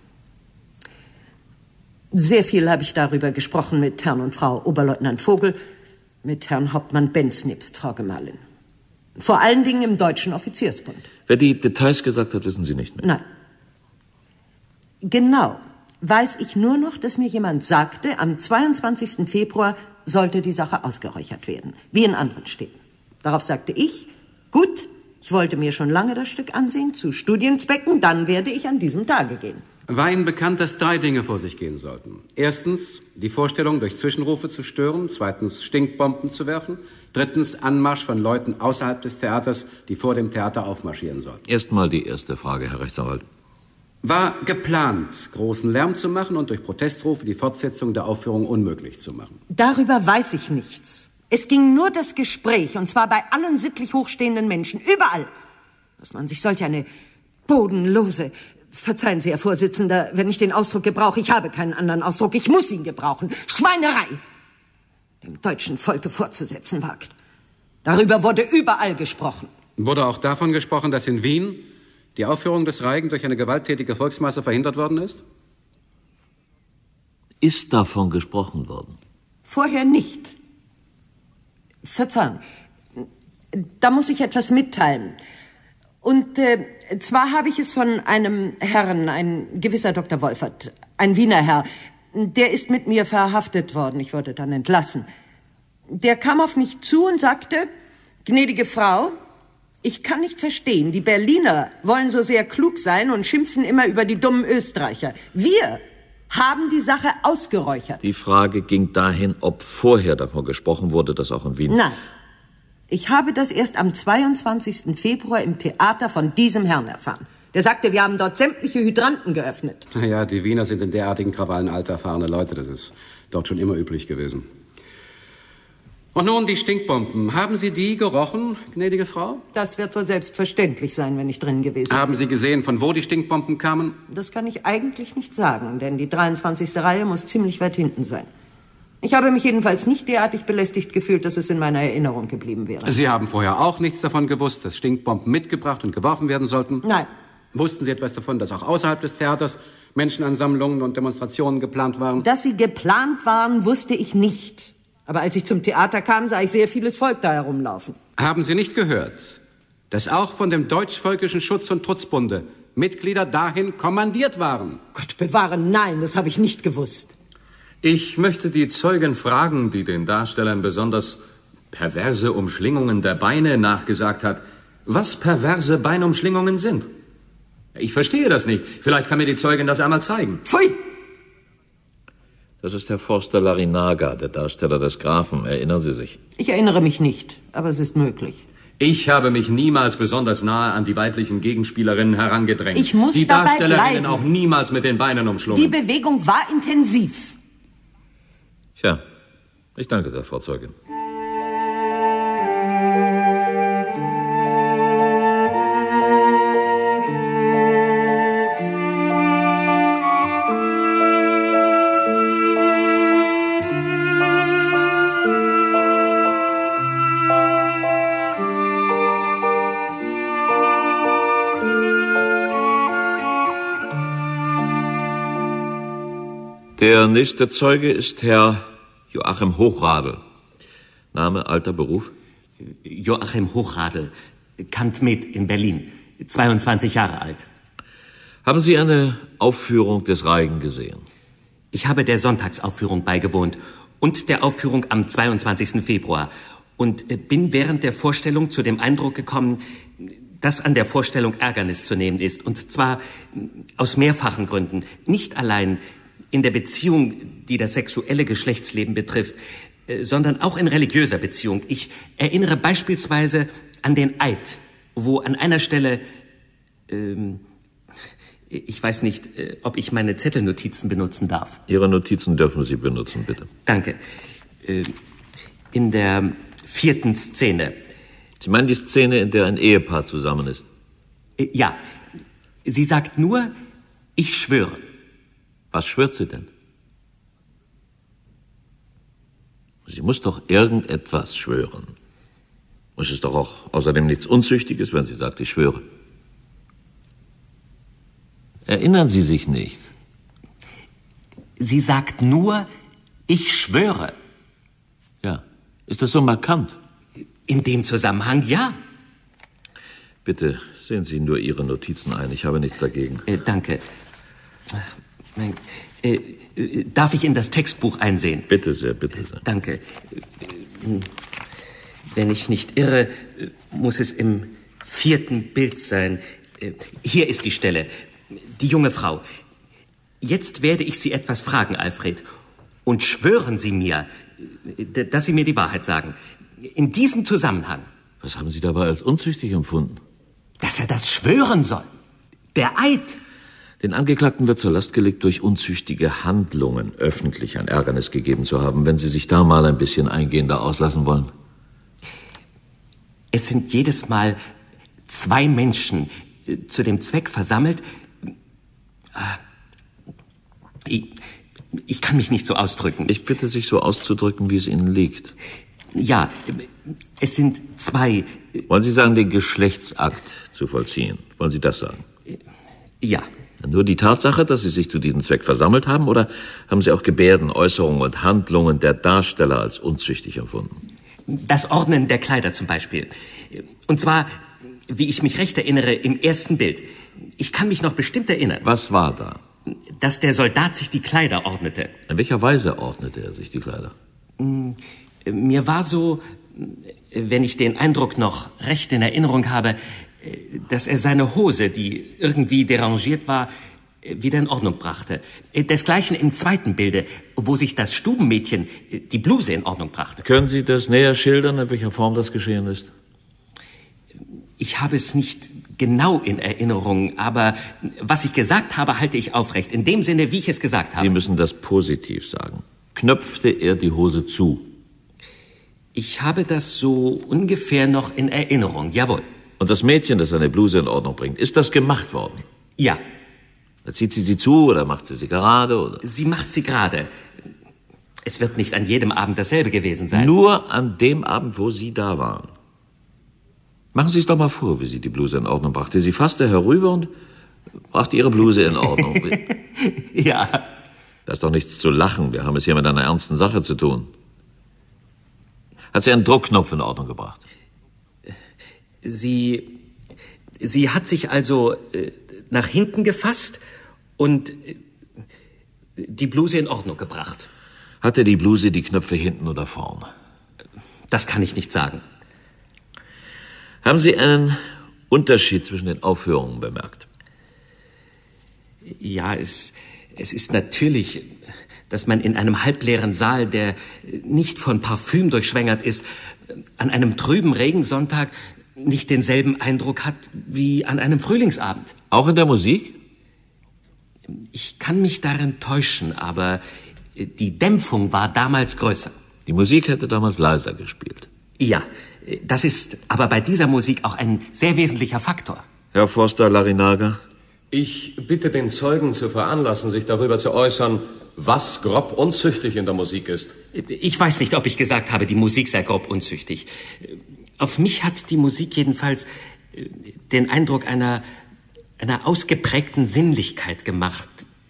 Sehr viel habe ich darüber gesprochen mit Herrn und Frau Oberleutnant Vogel, mit Herrn Hauptmann Benz nebst Frau Gemahlin. Vor allen Dingen im Deutschen Offiziersbund. Wer die Details gesagt hat, wissen Sie nicht mehr. Nein. Genau weiß ich nur noch, dass mir jemand sagte, am zweiundzwanzigsten Februar sollte die Sache ausgeräuchert werden, wie in anderen Städten. Darauf sagte ich, gut, ich wollte mir schon lange das Stück ansehen, zu Studienzwecken, dann werde ich an diesem Tage gehen. War Ihnen bekannt, dass drei Dinge vor sich gehen sollten? Erstens, die Vorstellung durch Zwischenrufe zu stören. Zweitens, Stinkbomben zu werfen. Drittens, Anmarsch von Leuten außerhalb des Theaters, die vor dem Theater aufmarschieren sollten. Erstmal die erste Frage, Herr Rechtsanwalt. War geplant, großen Lärm zu machen und durch Protestrufe die Fortsetzung der Aufführung unmöglich zu machen? Darüber weiß ich nichts. Es ging nur das Gespräch, und zwar bei allen sittlich hochstehenden Menschen, überall, dass man sich solch eine bodenlose, Verzeihen Sie, Herr Vorsitzender, wenn ich den Ausdruck gebrauche. Ich habe keinen anderen Ausdruck. Ich muss ihn gebrauchen. Schweinerei! Dem deutschen Volke vorzusetzen wagt. Darüber wurde überall gesprochen. Wurde auch davon gesprochen, dass in Wien die Aufführung des Reigen durch eine gewalttätige Volksmasse verhindert worden ist? Ist davon gesprochen worden? Vorher nicht. Verzeihung. Da muss ich etwas mitteilen. Und äh, zwar habe ich es von einem Herrn, ein gewisser Doktor Wolfert, ein Wiener Herr, der ist mit mir verhaftet worden. Ich wurde dann entlassen. Der kam auf mich zu und sagte, gnädige Frau, ich kann nicht verstehen, die Berliner wollen so sehr klug sein und schimpfen immer über die dummen Österreicher. Wir haben die Sache ausgeräuchert. Die Frage ging dahin, ob vorher davon gesprochen wurde, dass auch in Wien... Nein. Ich habe das erst am zweiundzwanzigsten Februar im Theater von diesem Herrn erfahren. Der sagte, wir haben dort sämtliche Hydranten geöffnet. Naja, die Wiener sind in derartigen Krawallen alterfahrene Leute. Das ist dort schon immer üblich gewesen. Und nun die Stinkbomben. Haben Sie die gerochen, gnädige Frau? Das wird wohl selbstverständlich sein, wenn ich drin gewesen bin. Haben Sie gesehen, von wo die Stinkbomben kamen? Das kann ich eigentlich nicht sagen, denn die dreiundzwanzigste Reihe muss ziemlich weit hinten sein. Ich habe mich jedenfalls nicht derartig belästigt gefühlt, dass es in meiner Erinnerung geblieben wäre. Sie haben vorher auch nichts davon gewusst, dass Stinkbomben mitgebracht und geworfen werden sollten? Nein. Wussten Sie etwas davon, dass auch außerhalb des Theaters Menschenansammlungen und Demonstrationen geplant waren? Dass sie geplant waren, wusste ich nicht. Aber als ich zum Theater kam, sah ich sehr vieles Volk da herumlaufen. Haben Sie nicht gehört, dass auch von dem Deutsch-Völkischen Schutz- und Trutzbunde Mitglieder dahin kommandiert waren? Gott bewahre, nein, das habe ich nicht gewusst. Ich möchte die Zeugen fragen, die den Darstellern besonders perverse Umschlingungen der Beine nachgesagt hat, was perverse Beinumschlingungen sind. Ich verstehe das nicht. Vielleicht kann mir die Zeugin das einmal zeigen. Pfui! Das ist Herr Forster Larinaga, der Darsteller des Grafen. Erinnern Sie sich? Ich erinnere mich nicht, aber es ist möglich. Ich habe mich niemals besonders nahe an die weiblichen Gegenspielerinnen herangedrängt. Ich muss die dabei Darstellerinnen bleiben. auch niemals mit den Beinen umschlungen. Die Bewegung war intensiv. Tja, ich danke der Frau Zeugin. Der nächste Zeuge ist Herr Joachim Hochradel. Name, Alter, Beruf? Joachim Hochradel, Kant-Med in Berlin, zweiundzwanzig Jahre alt. Haben Sie eine Aufführung des Reigen gesehen? Ich habe der Sonntagsaufführung beigewohnt und der Aufführung am zweiundzwanzigsten Februar und bin während der Vorstellung zu dem Eindruck gekommen, dass an der Vorstellung Ärgernis zu nehmen ist, und zwar aus mehrfachen Gründen. Nicht allein in der Beziehung, die das sexuelle Geschlechtsleben betrifft, sondern auch in religiöser Beziehung. Ich erinnere beispielsweise an den Eid, wo an einer Stelle, ähm, ich weiß nicht, ob ich meine Zettelnotizen benutzen darf. Ihre Notizen dürfen Sie benutzen, bitte. Danke. Äh, in der vierten Szene. Sie meinen die Szene, in der ein Ehepaar zusammen ist? Äh, ja. Sie sagt nur, ich schwöre. Was schwört sie denn? Sie muss doch irgendetwas schwören. Es ist doch auch außerdem nichts Unzüchtiges, wenn sie sagt, ich schwöre. Erinnern Sie sich nicht? Sie sagt nur, ich schwöre. Ja. Ist das so markant? In dem Zusammenhang, ja. Bitte sehen Sie nur Ihre Notizen ein. Ich habe nichts dagegen. Äh, danke. Äh, äh, darf ich in das Textbuch einsehen? Bitte sehr, bitte sehr. Danke. Wenn ich nicht irre, muss es im vierten Bild sein. Hier ist die Stelle. Die junge Frau. Jetzt werde ich Sie etwas fragen, Alfred. Und schwören Sie mir, dass Sie mir die Wahrheit sagen. In diesem Zusammenhang. Was haben Sie dabei als unzüchtig empfunden? Dass er das schwören soll. Der Eid. Den Angeklagten wird zur Last gelegt, durch unzüchtige Handlungen öffentlich ein Ärgernis gegeben zu haben. Wenn Sie sich da mal ein bisschen eingehender auslassen wollen. Es sind jedes Mal zwei Menschen zu dem Zweck versammelt, Ich, ich kann mich nicht so ausdrücken. Ich bitte, sich so auszudrücken, wie es Ihnen liegt. Ja, es sind zwei... Wollen Sie sagen, den Geschlechtsakt zu vollziehen? Wollen Sie das sagen? Ja. Nur die Tatsache, dass Sie sich zu diesem Zweck versammelt haben, oder haben Sie auch Gebärden, Äußerungen und Handlungen der Darsteller als unzüchtig empfunden? Das Ordnen der Kleider zum Beispiel. Und zwar, wie ich mich recht erinnere, im ersten Bild. Ich kann mich noch bestimmt erinnern. Was war da? Dass der Soldat sich die Kleider ordnete. In welcher Weise ordnete er sich die Kleider? Mir war so, wenn ich den Eindruck noch recht in Erinnerung habe, dass er seine Hose, die irgendwie derangiert war, wieder in Ordnung brachte. Desgleichen im zweiten Bilde, wo sich das Stubenmädchen die Bluse in Ordnung brachte. Können Sie das näher schildern, in welcher Form das geschehen ist? Ich habe es nicht genau in Erinnerung, aber was ich gesagt habe, halte ich aufrecht. In dem Sinne, wie ich es gesagt habe. Sie müssen das positiv sagen. Knöpfte er die Hose zu? Ich habe das so ungefähr noch in Erinnerung, jawohl. Und das Mädchen, das seine Bluse in Ordnung bringt, ist das gemacht worden? Ja. Zieht sie sie zu oder macht sie sie gerade? Oder? Sie macht sie gerade. Es wird nicht an jedem Abend dasselbe gewesen sein. Nur an dem Abend, wo Sie da waren. Machen Sie es doch mal vor, wie sie die Bluse in Ordnung brachte. Sie fasste herüber und brachte ihre Bluse in Ordnung. Ja. Da ist doch nichts zu lachen. Wir haben es hier mit einer ernsten Sache zu tun. Hat sie einen Druckknopf in Ordnung gebracht? Sie, sie hat sich also äh, nach hinten gefasst und äh, die Bluse in Ordnung gebracht. Hatte die Bluse die Knöpfe hinten oder vorn? Das kann ich nicht sagen. Haben Sie einen Unterschied zwischen den Aufführungen bemerkt? Ja, es, es ist natürlich, dass man in einem halbleeren Saal, der nicht von Parfüm durchschwängert ist, an einem trüben Regensonntag nicht denselben Eindruck hat wie an einem Frühlingsabend. Auch in der Musik? Ich kann mich darin täuschen, aber die Dämpfung war damals größer. Die Musik hätte damals leiser gespielt. Ja, das ist aber bei dieser Musik auch ein sehr wesentlicher Faktor. Herr Forster-Larrinaga? Ich bitte den Zeugen zu veranlassen, sich darüber zu äußern, was grob unzüchtig in der Musik ist. Ich weiß nicht, ob ich gesagt habe, die Musik sei grob unzüchtig. Auf mich hat die Musik jedenfalls den Eindruck einer, einer ausgeprägten Sinnlichkeit gemacht,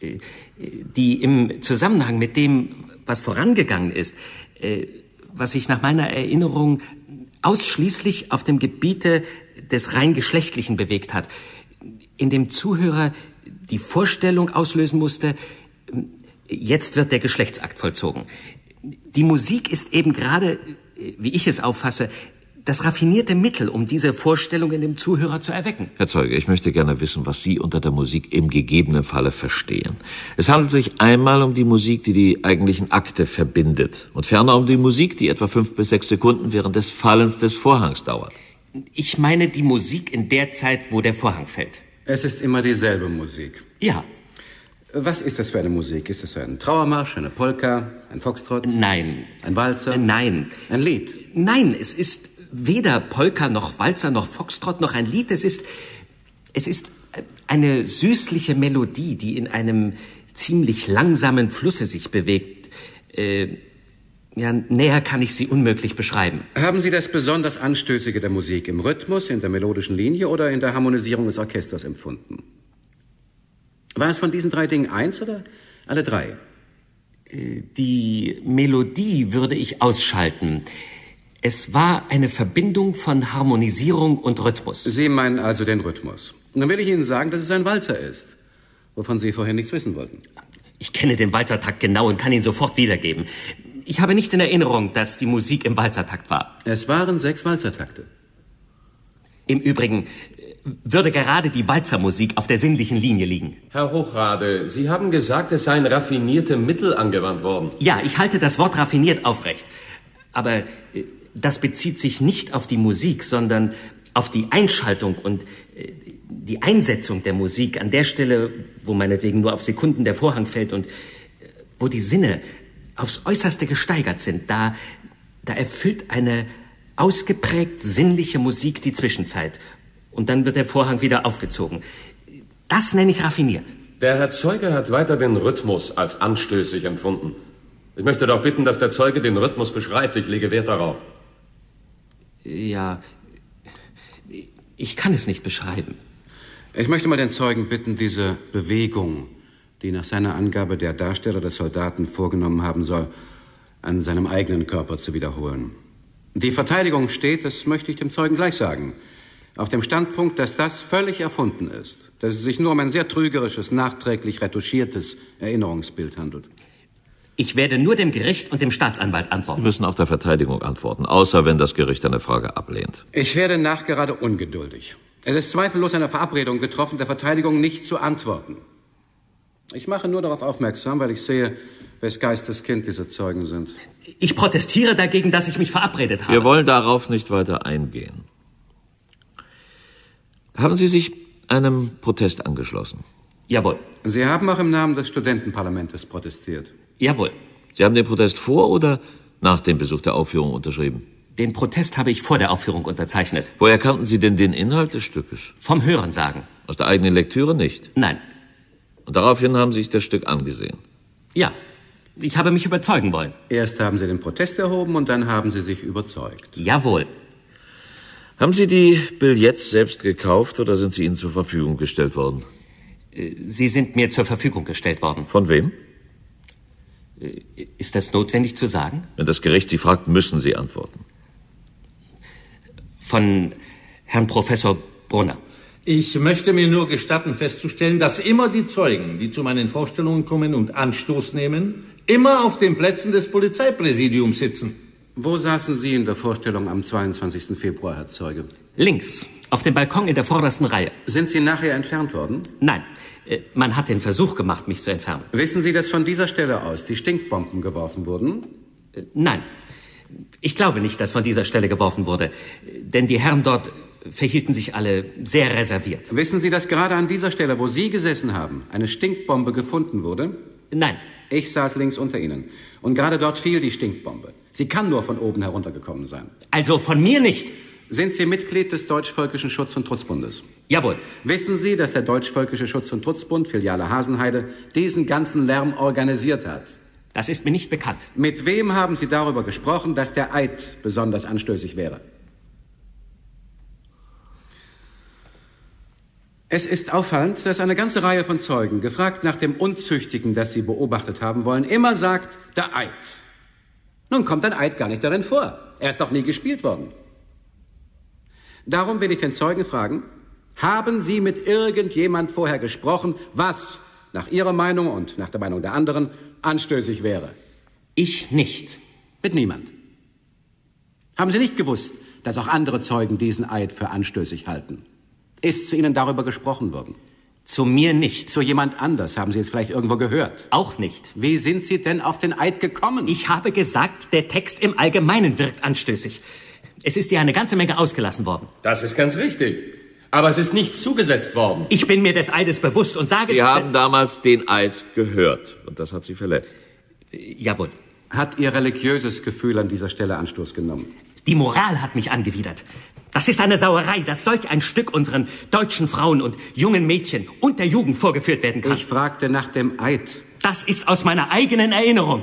die im Zusammenhang mit dem, was vorangegangen ist, was sich nach meiner Erinnerung ausschließlich auf dem Gebiete des rein Geschlechtlichen bewegt hat, in dem Zuhörer die Vorstellung auslösen musste, jetzt wird der Geschlechtsakt vollzogen. Die Musik ist eben gerade, wie ich es auffasse, das raffinierte Mittel, um diese Vorstellung in dem Zuhörer zu erwecken. Herr Zeuge, ich möchte gerne wissen, was Sie unter der Musik im gegebenen Falle verstehen. Es handelt sich einmal um die Musik, die die eigentlichen Akte verbindet, und ferner um die Musik, die etwa fünf bis sechs Sekunden während des Fallens des Vorhangs dauert. Ich meine die Musik in der Zeit, wo der Vorhang fällt. Es ist immer dieselbe Musik. Ja. Was ist das für eine Musik? Ist das ein Trauermarsch, eine Polka, ein Foxtrott? Nein. Ein Walzer? Nein. Ein Lied? Nein, es ist weder Polka noch Walzer noch Foxtrott noch ein Lied. Es ist, es ist eine süßliche Melodie, die in einem ziemlich langsamen Flusse sich bewegt. Äh, ja, näher kann ich sie unmöglich beschreiben. Haben Sie das besonders Anstößige der Musik im Rhythmus, in der melodischen Linie oder in der Harmonisierung des Orchesters empfunden? War es von diesen drei Dingen eins oder alle drei? Die Melodie würde ich ausschalten. Es war eine Verbindung von Harmonisierung und Rhythmus. Sie meinen also den Rhythmus. Nun will ich Ihnen sagen, dass es ein Walzer ist, wovon Sie vorher nichts wissen wollten. Ich kenne den Walzertakt genau und kann ihn sofort wiedergeben. Ich habe nicht in Erinnerung, dass die Musik im Walzertakt war. Es waren sechs Walzertakte. Im Übrigen würde gerade die Walzermusik auf der sinnlichen Linie liegen. Herr Hochrade, Sie haben gesagt, es seien raffinierte Mittel angewandt worden. Ja, ich halte das Wort raffiniert aufrecht. Aber das bezieht sich nicht auf die Musik, sondern auf die Einschaltung und die Einsetzung der Musik an der Stelle, wo meinetwegen nur auf Sekunden der Vorhang fällt und wo die Sinne aufs Äußerste gesteigert sind. Da, da erfüllt eine ausgeprägt sinnliche Musik die Zwischenzeit. Und dann wird der Vorhang wieder aufgezogen. Das nenne ich raffiniert. Der Herr Zeuge hat weiter den Rhythmus als anstößig empfunden. Ich möchte doch bitten, dass der Zeuge den Rhythmus beschreibt. Ich lege Wert darauf. Ja, ich kann es nicht beschreiben. Ich möchte mal den Zeugen bitten, diese Bewegung, die nach seiner Angabe der Darsteller des Soldaten vorgenommen haben soll, an seinem eigenen Körper zu wiederholen. Die Verteidigung steht, das möchte ich dem Zeugen gleich sagen, auf dem Standpunkt, dass das völlig erfunden ist, dass es sich nur um ein sehr trügerisches, nachträglich retuschiertes Erinnerungsbild handelt. Ich werde nur dem Gericht und dem Staatsanwalt antworten. Sie müssen auch der Verteidigung antworten, außer wenn das Gericht eine Frage ablehnt. Ich werde nachgerade ungeduldig. Es ist zweifellos eine Verabredung getroffen, der Verteidigung nicht zu antworten. Ich mache nur darauf aufmerksam, weil ich sehe, wes Geistes Kind diese Zeugen sind. Ich protestiere dagegen, dass ich mich verabredet habe. Wir wollen darauf nicht weiter eingehen. Haben Sie sich einem Protest angeschlossen? Jawohl. Sie haben auch im Namen des Studentenparlamentes protestiert? Jawohl. Sie haben den Protest vor oder nach dem Besuch der Aufführung unterschrieben? Den Protest habe ich vor der Aufführung unterzeichnet. Woher kannten Sie denn den Inhalt des Stückes? Vom Hörensagen. Aus der eigenen Lektüre nicht? Nein. Und daraufhin haben Sie sich das Stück angesehen? Ja. Ich habe mich überzeugen wollen. Erst haben Sie den Protest erhoben und dann haben Sie sich überzeugt. Jawohl. Haben Sie die Billets selbst gekauft oder sind sie Ihnen zur Verfügung gestellt worden? Sie sind mir zur Verfügung gestellt worden. Von wem? Ist das notwendig zu sagen? Wenn das Gericht Sie fragt, müssen Sie antworten. Von Herrn Professor Brunner. Ich möchte mir nur gestatten festzustellen, dass immer die Zeugen, die zu meinen Vorstellungen kommen und Anstoß nehmen, immer auf den Plätzen des Polizeipräsidiums sitzen. Wo saßen Sie in der Vorstellung am zweiundzwanzigsten Februar, Herr Zeuge? Links, auf dem Balkon in der vordersten Reihe. Sind Sie nachher entfernt worden? Nein, man hat den Versuch gemacht, mich zu entfernen. Wissen Sie, dass von dieser Stelle aus die Stinkbomben geworfen wurden? Nein, ich glaube nicht, dass von dieser Stelle geworfen wurde, denn die Herren dort verhielten sich alle sehr reserviert. Wissen Sie, dass gerade an dieser Stelle, wo Sie gesessen haben, eine Stinkbombe gefunden wurde? Nein. Ich saß links unter Ihnen. Und gerade dort fiel die Stinkbombe. Sie kann nur von oben heruntergekommen sein. Also von mir nicht. Sind Sie Mitglied des Deutsch-Völkischen Schutz- und Trutzbundes? Jawohl. Wissen Sie, dass der Deutsch-Völkische Schutz- und Trutzbund, Filiale Hasenheide, diesen ganzen Lärm organisiert hat? Das ist mir nicht bekannt. Mit wem haben Sie darüber gesprochen, dass der Eid besonders anstößig wäre? Es ist auffallend, dass eine ganze Reihe von Zeugen, gefragt nach dem Unzüchtigen, das sie beobachtet haben wollen, immer sagt, der Eid. Nun kommt ein Eid gar nicht darin vor. Er ist doch nie gespielt worden. Darum will ich den Zeugen fragen, haben Sie mit irgendjemand vorher gesprochen, was nach Ihrer Meinung und nach der Meinung der anderen anstößig wäre? Ich nicht. Mit niemand. Haben Sie nicht gewusst, dass auch andere Zeugen diesen Eid für anstößig halten? Ist zu Ihnen darüber gesprochen worden? Zu mir nicht. Zu jemand anders haben Sie es vielleicht irgendwo gehört? Auch nicht. Wie sind Sie denn auf den Eid gekommen? Ich habe gesagt, der Text im Allgemeinen wirkt anstößig. Es ist ja eine ganze Menge ausgelassen worden. Das ist ganz richtig. Aber es ist nichts zugesetzt worden. Ich bin mir des Eides bewusst und sage... Sie haben damals den Eid gehört. Und das hat Sie verletzt. Jawohl. Hat Ihr religiöses Gefühl an dieser Stelle Anstoß genommen? Die Moral hat mich angewidert. Das ist eine Sauerei, dass solch ein Stück unseren deutschen Frauen und jungen Mädchen und der Jugend vorgeführt werden kann. Ich fragte nach dem Eid. Das ist aus meiner eigenen Erinnerung.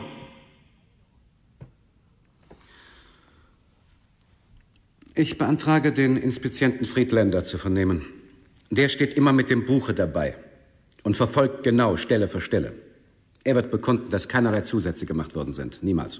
Ich beantrage, den Inspizienten Friedländer zu vernehmen. Der steht immer mit dem Buche dabei und verfolgt genau Stelle für Stelle. Er wird bekunden, dass keinerlei Zusätze gemacht worden sind. Niemals.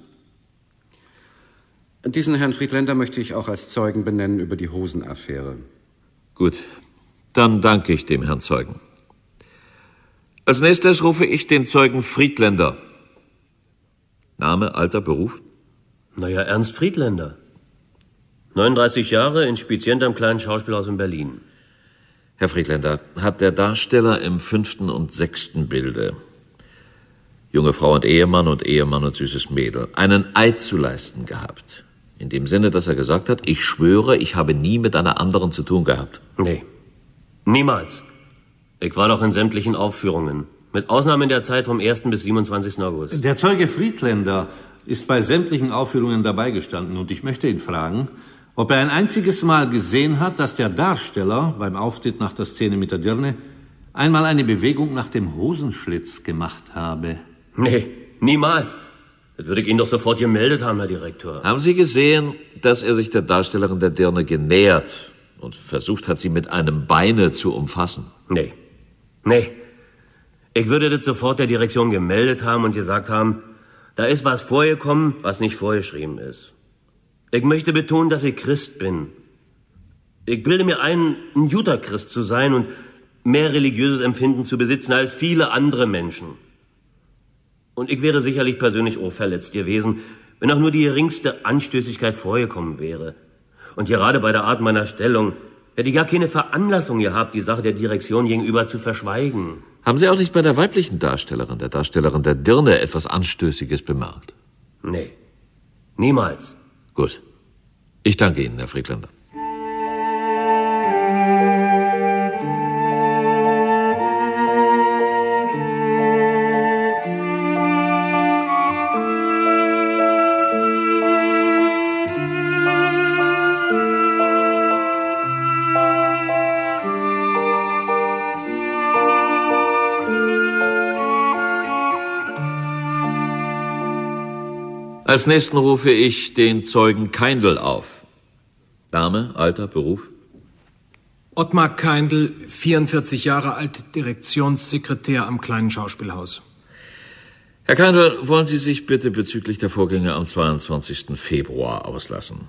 Diesen Herrn Friedländer möchte ich auch als Zeugen benennen über die Hosenaffäre. Gut, dann danke ich dem Herrn Zeugen. Als nächstes rufe ich den Zeugen Friedländer. Name, Alter, Beruf? Naja, Ernst Friedländer. neununddreißig Jahre, Inspizient am kleinen Schauspielhaus in Berlin. Herr Friedländer, hat der Darsteller im fünften und sechsten Bilde, junge Frau und Ehemann und Ehemann und süßes Mädel, einen Eid zu leisten gehabt? In dem Sinne, dass er gesagt hat, ich schwöre, ich habe nie mit einer anderen zu tun gehabt. Nee, niemals. Ich war doch in sämtlichen Aufführungen. Mit Ausnahme der Zeit vom ersten bis siebenundzwanzigsten August. Der Zeuge Friedländer ist bei sämtlichen Aufführungen dabei gestanden und ich möchte ihn fragen, ob er ein einziges Mal gesehen hat, dass der Darsteller beim Auftritt nach der Szene mit der Dirne einmal eine Bewegung nach dem Hosenschlitz gemacht habe? Nee, niemals. Das würde ich Ihnen doch sofort gemeldet haben, Herr Direktor. Haben Sie gesehen, dass er sich der Darstellerin der Dirne genähert und versucht hat, sie mit einem Beine zu umfassen? Nee. Nee. Ich würde das sofort der Direktion gemeldet haben und gesagt haben, da ist was vorgekommen, was nicht vorgeschrieben ist. Ich möchte betonen, dass ich Christ bin. Ich bilde mir ein, ein guter Christ zu sein und mehr religiöses Empfinden zu besitzen als viele andere Menschen. Und ich wäre sicherlich persönlich auch verletzt gewesen, wenn auch nur die geringste Anstößigkeit vorgekommen wäre. Und gerade bei der Art meiner Stellung hätte ich gar keine Veranlassung gehabt, die Sache der Direktion gegenüber zu verschweigen. Haben Sie auch nicht bei der weiblichen Darstellerin, der Darstellerin der Dirne, etwas Anstößiges bemerkt? Nee, niemals. Gut. Ich danke Ihnen, Herr Friedländer. Als nächsten rufe ich den Zeugen Keindl auf. Name, Alter, Beruf? Ottmar Keindl, vierundvierzig Jahre alt, Direktionssekretär am Kleinen Schauspielhaus. Herr Keindl, wollen Sie sich bitte bezüglich der Vorgänge am zweiundzwanzigsten Februar auslassen?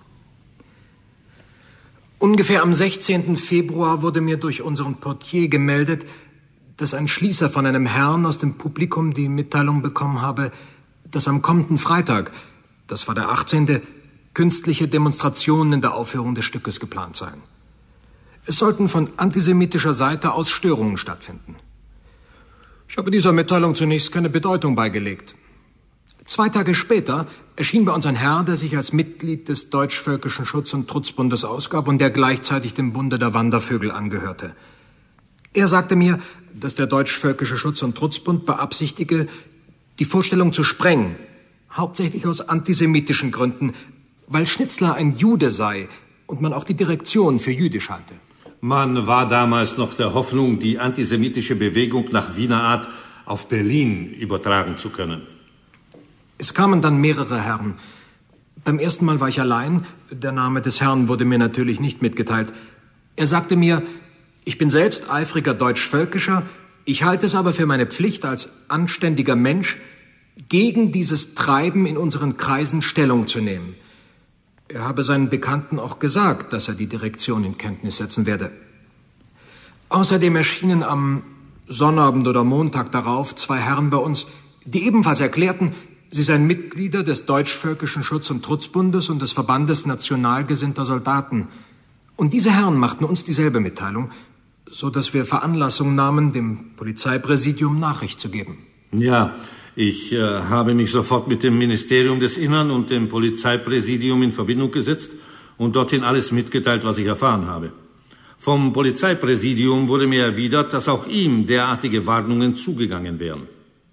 Ungefähr am sechzehnten Februar wurde mir durch unseren Portier gemeldet, dass ein Schließer von einem Herrn aus dem Publikum die Mitteilung bekommen habe, dass am kommenden Freitag, das war der achtzehnte, künstliche Demonstrationen in der Aufführung des Stückes geplant seien. Es sollten von antisemitischer Seite aus Störungen stattfinden. Ich habe dieser Mitteilung zunächst keine Bedeutung beigelegt. Zwei Tage später erschien bei uns ein Herr, der sich als Mitglied des Deutsch-Völkischen Schutz- und Trutzbundes ausgab und der gleichzeitig dem Bunde der Wandervögel angehörte. Er sagte mir, dass der Deutsch-Völkische Schutz- und Trutzbund beabsichtige, die Vorstellung zu sprengen, hauptsächlich aus antisemitischen Gründen, weil Schnitzler ein Jude sei und man auch die Direktion für jüdisch halte. Man war damals noch der Hoffnung, die antisemitische Bewegung nach Wiener Art auf Berlin übertragen zu können. Es kamen dann mehrere Herren. Beim ersten Mal war ich allein. Der Name des Herrn wurde mir natürlich nicht mitgeteilt. Er sagte mir, ich bin selbst eifriger Deutsch-Völkischer, ich halte es aber für meine Pflicht als anständiger Mensch, gegen dieses Treiben in unseren Kreisen Stellung zu nehmen. Er habe seinen Bekannten auch gesagt, dass er die Direktion in Kenntnis setzen werde. Außerdem erschienen am Sonnabend oder Montag darauf zwei Herren bei uns, die ebenfalls erklärten, sie seien Mitglieder des Deutsch-Völkischen Schutz- und Trutzbundes und des Verbandes national gesinnter Soldaten. Und diese Herren machten uns dieselbe Mitteilung, so dass wir Veranlassung nahmen, dem Polizeipräsidium Nachricht zu geben. Ja, ich äh, habe mich sofort mit dem Ministerium des Innern und dem Polizeipräsidium in Verbindung gesetzt und dorthin alles mitgeteilt, was ich erfahren habe. Vom Polizeipräsidium wurde mir erwidert, dass auch ihm derartige Warnungen zugegangen wären.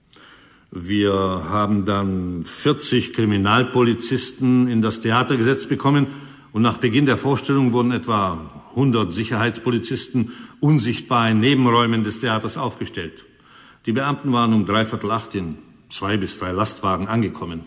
Wir haben dann vierzig Kriminalpolizisten in das Theater gesetzt bekommen und nach Beginn der Vorstellung wurden etwa hundert Sicherheitspolizisten unsichtbar in Nebenräumen des Theaters aufgestellt. Die Beamten waren um dreiviertel acht in zwei bis drei Lastwagen angekommen.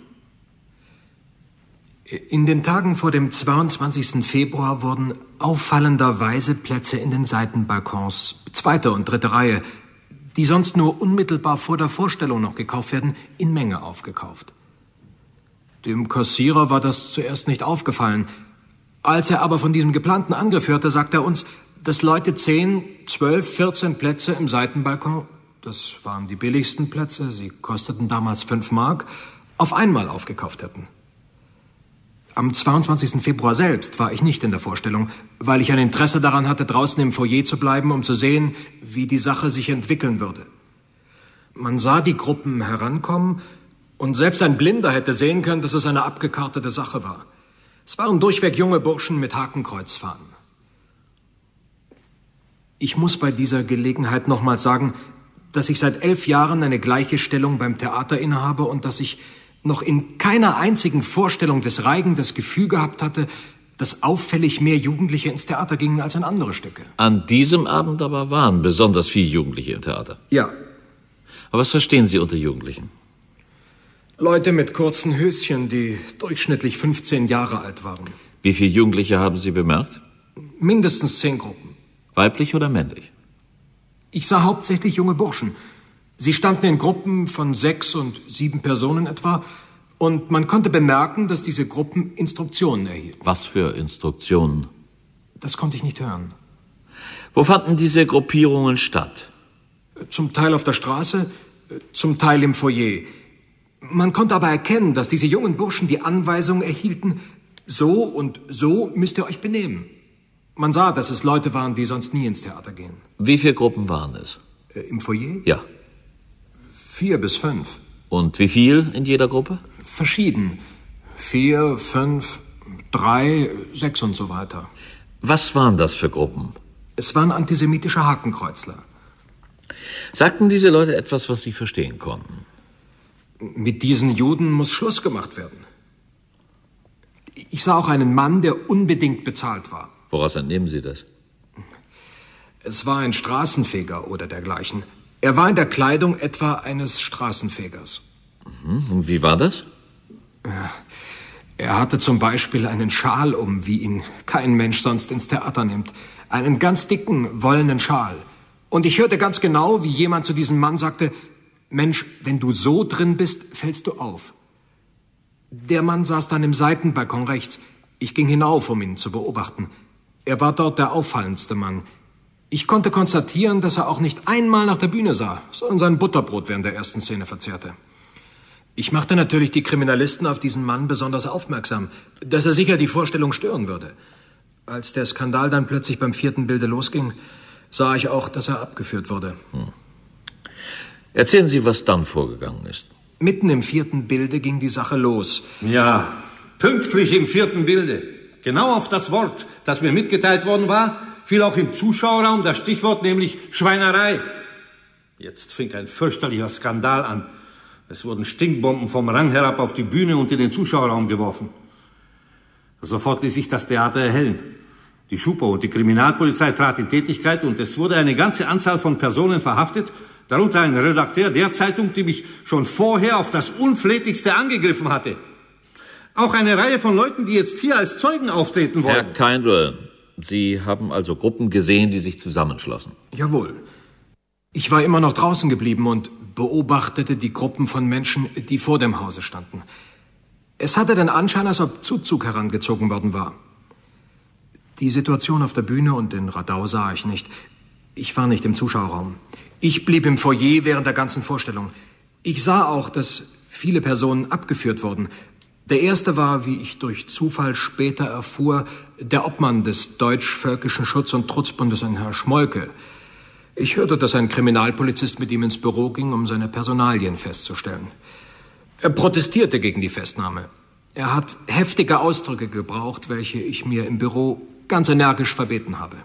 In den Tagen vor dem zweiundzwanzigsten Februar wurden auffallenderweise Plätze in den Seitenbalkons, zweite und dritte Reihe, die sonst nur unmittelbar vor der Vorstellung noch gekauft werden, in Menge aufgekauft. Dem Kassierer war das zuerst nicht aufgefallen. Als er aber von diesem geplanten Angriff hörte, sagte er uns, dass Leute zehn, zwölf, vierzehn Plätze im Seitenbalkon, das waren die billigsten Plätze, sie kosteten damals fünf Mark, auf einmal aufgekauft hätten. Am zweiundzwanzigsten Februar selbst war ich nicht in der Vorstellung, weil ich ein Interesse daran hatte, draußen im Foyer zu bleiben, um zu sehen, wie die Sache sich entwickeln würde. Man sah die Gruppen herankommen und selbst ein Blinder hätte sehen können, dass es eine abgekartete Sache war. Es waren durchweg junge Burschen mit Hakenkreuzfahnen. Ich muss bei dieser Gelegenheit nochmals sagen, dass ich seit elf Jahren eine gleiche Stellung beim Theater innehabe und dass ich noch in keiner einzigen Vorstellung des Reigen das Gefühl gehabt hatte, dass auffällig mehr Jugendliche ins Theater gingen als in andere Stücke. An diesem Abend aber waren besonders viele Jugendliche im Theater. Ja. Aber was verstehen Sie unter Jugendlichen? Leute mit kurzen Höschen, die durchschnittlich fünfzehn Jahre alt waren. Wie viele Jugendliche haben Sie bemerkt? Mindestens zehn Gruppen. Weiblich oder männlich? Ich sah hauptsächlich junge Burschen. Sie standen in Gruppen von sechs und sieben Personen etwa. Und man konnte bemerken, dass diese Gruppen Instruktionen erhielten. Was für Instruktionen? Das konnte ich nicht hören. Wo fanden diese Gruppierungen statt? Zum Teil auf der Straße, zum Teil im Foyer. Man konnte aber erkennen, dass diese jungen Burschen die Anweisung erhielten, so und so müsst ihr euch benehmen. Man sah, dass es Leute waren, die sonst nie ins Theater gehen. Wie viele Gruppen waren es? Äh, Im Foyer? Ja. Vier bis fünf. Und wie viel in jeder Gruppe? Verschieden. Vier, fünf, drei, sechs und so weiter. Was waren das für Gruppen? Es waren antisemitische Hakenkreuzler. Sagten diese Leute etwas, was Sie verstehen konnten? Mit diesen Juden muss Schluss gemacht werden. Ich sah auch einen Mann, der unbedingt bezahlt war. Woraus entnehmen Sie das? Es war ein Straßenfeger oder dergleichen. Er war in der Kleidung etwa eines Straßenfegers. Mhm. Und wie war das? Er hatte zum Beispiel einen Schal um, wie ihn kein Mensch sonst ins Theater nimmt. Einen ganz dicken, wollenen Schal. Und ich hörte ganz genau, wie jemand zu diesem Mann sagte, Mensch, wenn du so drin bist, fällst du auf. Der Mann saß dann im Seitenbalkon rechts. Ich ging hinauf, um ihn zu beobachten. Er war dort der auffallendste Mann. Ich konnte konstatieren, dass er auch nicht einmal nach der Bühne sah, sondern sein Butterbrot während der ersten Szene verzehrte. Ich machte natürlich die Kriminalisten auf diesen Mann besonders aufmerksam, dass er sicher die Vorstellung stören würde. Als der Skandal dann plötzlich beim vierten Bilde losging, sah ich auch, dass er abgeführt wurde. Hm. Erzählen Sie, was dann vorgegangen ist. Mitten im vierten Bilde ging die Sache los. Ja, pünktlich im vierten Bilde. Genau auf das Wort, das mir mitgeteilt worden war, fiel auch im Zuschauerraum das Stichwort, nämlich Schweinerei. Jetzt fing ein fürchterlicher Skandal an. Es wurden Stinkbomben vom Rang herab auf die Bühne und in den Zuschauerraum geworfen. Sofort ließ sich das Theater erhellen. Die Schupo und die Kriminalpolizei trat in Tätigkeit und es wurde eine ganze Anzahl von Personen verhaftet, darunter ein Redakteur der Zeitung, die mich schon vorher auf das Unflätigste angegriffen hatte. Auch eine Reihe von Leuten, die jetzt hier als Zeugen auftreten wollen. Herr Keindl, Sie haben also Gruppen gesehen, die sich zusammenschlossen? Jawohl. Ich war immer noch draußen geblieben und beobachtete die Gruppen von Menschen, die vor dem Hause standen. Es hatte den Anschein, als ob Zuzug herangezogen worden war. Die Situation auf der Bühne und in Radau sah ich nicht. Ich war nicht im Zuschauerraum. Ich blieb im Foyer während der ganzen Vorstellung. Ich sah auch, dass viele Personen abgeführt wurden. Der erste war, wie ich durch Zufall später erfuhr, der Obmann des Deutsch-Völkischen Schutz- und Trutzbundes, ein Herr Schmolke. Ich hörte, dass ein Kriminalpolizist mit ihm ins Büro ging, um seine Personalien festzustellen. Er protestierte gegen die Festnahme. Er hat heftige Ausdrücke gebraucht, welche ich mir im Büro ganz energisch verbeten habe.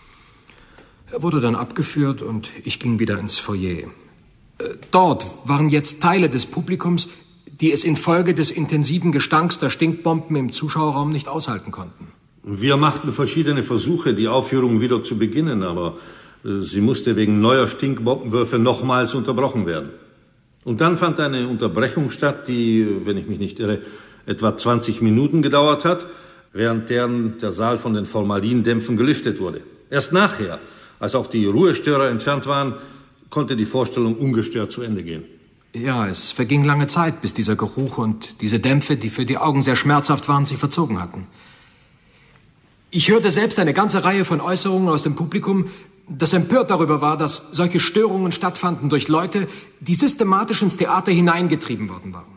Er wurde dann abgeführt und ich ging wieder ins Foyer. Dort waren jetzt Teile des Publikums, die es infolge des intensiven Gestanks der Stinkbomben im Zuschauerraum nicht aushalten konnten. Wir machten verschiedene Versuche, die Aufführung wieder zu beginnen, aber sie musste wegen neuer Stinkbombenwürfe nochmals unterbrochen werden. Und dann fand eine Unterbrechung statt, die, wenn ich mich nicht irre, etwa zwanzig Minuten gedauert hat, während deren der Saal von den Formalindämpfen gelüftet wurde. Erst nachher, als auch die Ruhestörer entfernt waren, konnte die Vorstellung ungestört zu Ende gehen. Ja, es verging lange Zeit, bis dieser Geruch und diese Dämpfe, die für die Augen sehr schmerzhaft waren, sich verzogen hatten. Ich hörte selbst eine ganze Reihe von Äußerungen aus dem Publikum, das empört darüber war, dass solche Störungen stattfanden durch Leute, die systematisch ins Theater hineingetrieben worden waren.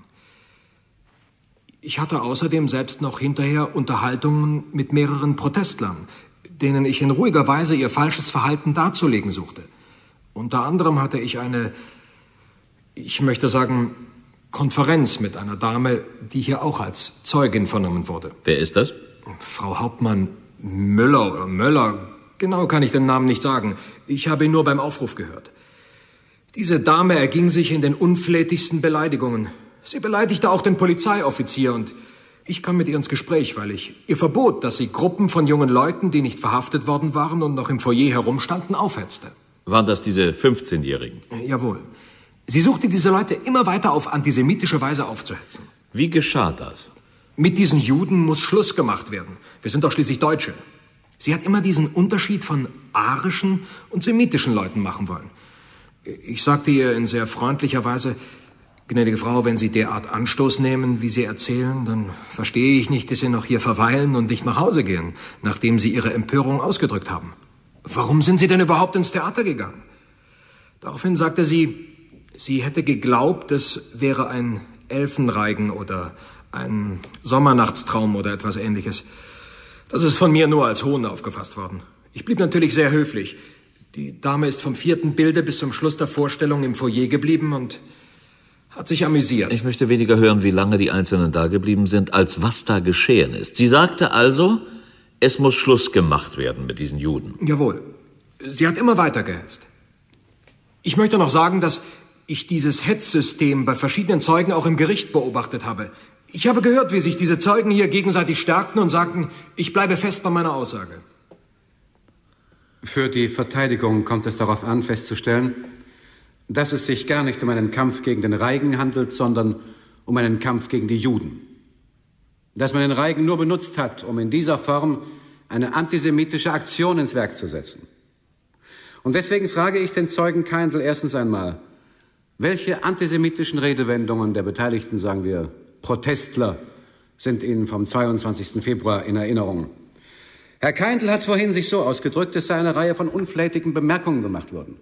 Ich hatte außerdem selbst noch hinterher Unterhaltungen mit mehreren Protestlern, denen ich in ruhiger Weise ihr falsches Verhalten darzulegen suchte. Unter anderem hatte ich eine, ich möchte sagen, Konferenz mit einer Dame, die hier auch als Zeugin vernommen wurde. Wer ist das? Frau Hauptmann Müller oder Möller. Genau kann ich den Namen nicht sagen. Ich habe ihn nur beim Aufruf gehört. Diese Dame erging sich in den unflätigsten Beleidigungen. Sie beleidigte auch den Polizeioffizier und Ich kam mit ihr ins Gespräch, weil ich ihr verbot, dass sie Gruppen von jungen Leuten, die nicht verhaftet worden waren und noch im Foyer herumstanden, aufhetzte. Waren das diese fünfzehnjährigen? Äh, jawohl. Sie suchte diese Leute immer weiter auf antisemitische Weise aufzuhetzen. Wie geschah das? Mit diesen Juden muss Schluss gemacht werden. Wir sind doch schließlich Deutsche. Sie hat immer diesen Unterschied von arischen und semitischen Leuten machen wollen. Ich sagte ihr in sehr freundlicher Weise, gnädige Frau, wenn Sie derart Anstoß nehmen, wie Sie erzählen, dann verstehe ich nicht, dass Sie noch hier verweilen und nicht nach Hause gehen, nachdem Sie Ihre Empörung ausgedrückt haben. Warum sind Sie denn überhaupt ins Theater gegangen? Daraufhin sagte sie, sie hätte geglaubt, es wäre ein Elfenreigen oder ein Sommernachtstraum oder etwas Ähnliches. Das ist von mir nur als Hohn aufgefasst worden. Ich blieb natürlich sehr höflich. Die Dame ist vom vierten Bilde bis zum Schluss der Vorstellung im Foyer geblieben und hat sich amüsiert. Ich möchte weniger hören, wie lange die Einzelnen da geblieben sind, als was da geschehen ist. Sie sagte also, es muss Schluss gemacht werden mit diesen Juden. Jawohl. Sie hat immer weiter gehetzt. Ich möchte noch sagen, dass ich dieses Hetzsystem bei verschiedenen Zeugen auch im Gericht beobachtet habe. Ich habe gehört, wie sich diese Zeugen hier gegenseitig stärkten und sagten, ich bleibe fest bei meiner Aussage. Für die Verteidigung kommt es darauf an, festzustellen, dass es sich gar nicht um einen Kampf gegen den Reigen handelt, sondern um einen Kampf gegen die Juden. Dass man den Reigen nur benutzt hat, um in dieser Form eine antisemitische Aktion ins Werk zu setzen. Und deswegen frage ich den Zeugen Keindl erstens einmal, welche antisemitischen Redewendungen der beteiligten, sagen wir, Protestler sind Ihnen vom zweiundzwanzigsten Februar in Erinnerung? Herr Keindl hat vorhin sich so ausgedrückt, es sei eine Reihe von unflätigen Bemerkungen gemacht worden.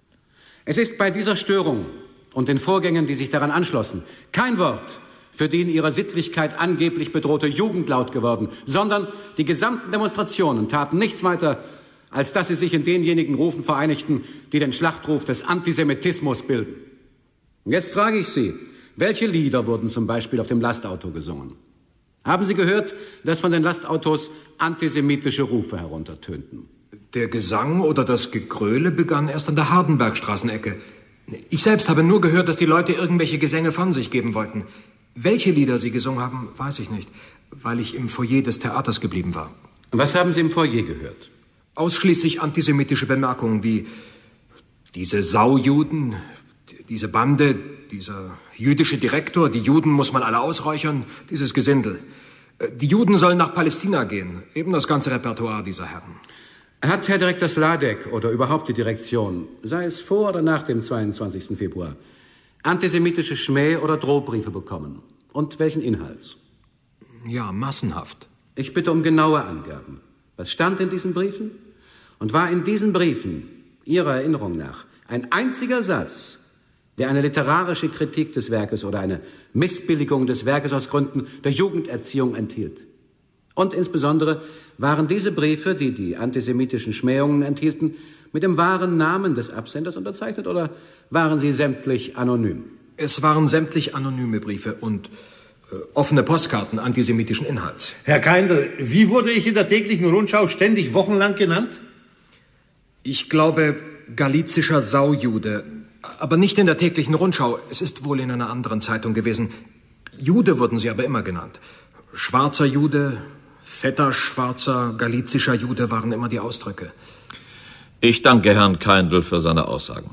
Es ist bei dieser Störung und den Vorgängen, die sich daran anschlossen, kein Wort für die in ihrer Sittlichkeit angeblich bedrohte Jugend laut geworden, sondern die gesamten Demonstrationen taten nichts weiter, als dass sie sich in denjenigen Rufen vereinigten, die den Schlachtruf des Antisemitismus bilden. Und jetzt frage ich Sie, welche Lieder wurden zum Beispiel auf dem Lastauto gesungen? Haben Sie gehört, dass von den Lastautos antisemitische Rufe heruntertönten? Der Gesang oder das Gegröle begann erst an der Hardenbergstraßenecke. Ich selbst habe nur gehört, dass die Leute irgendwelche Gesänge von sich geben wollten. Welche Lieder sie gesungen haben, weiß ich nicht, weil ich im Foyer des Theaters geblieben war. Was haben Sie im Foyer gehört? Ausschließlich antisemitische Bemerkungen wie diese Saujuden, diese Bande, dieser jüdische Direktor, die Juden muss man alle ausräuchern, dieses Gesindel. Die Juden sollen nach Palästina gehen, eben das ganze Repertoire dieser Herren. Hat Herr Direktor Sladek oder überhaupt die Direktion, sei es vor oder nach dem zweiundzwanzigsten Februar, antisemitische Schmäh- oder Drohbriefe bekommen? Und welchen Inhalts? Ja, massenhaft. Ich bitte um genaue Angaben. Was stand in diesen Briefen? Und war in diesen Briefen, Ihrer Erinnerung nach, ein einziger Satz, der eine literarische Kritik des Werkes oder eine Missbilligung des Werkes aus Gründen der Jugenderziehung enthielt? Und insbesondere waren diese Briefe, die die antisemitischen Schmähungen enthielten, mit dem wahren Namen des Absenders unterzeichnet oder waren sie sämtlich anonym? Es waren sämtlich anonyme Briefe und äh, offene Postkarten antisemitischen Inhalts. Herr Keindl, wie wurde ich in der täglichen Rundschau ständig wochenlang genannt? Ich glaube, galizischer Saujude, aber nicht in der täglichen Rundschau. Es ist wohl in einer anderen Zeitung gewesen. Jude wurden sie aber immer genannt. Schwarzer Jude, fetter, schwarzer, galizischer Jude waren immer die Ausdrücke. Ich danke Herrn Keindl für seine Aussagen.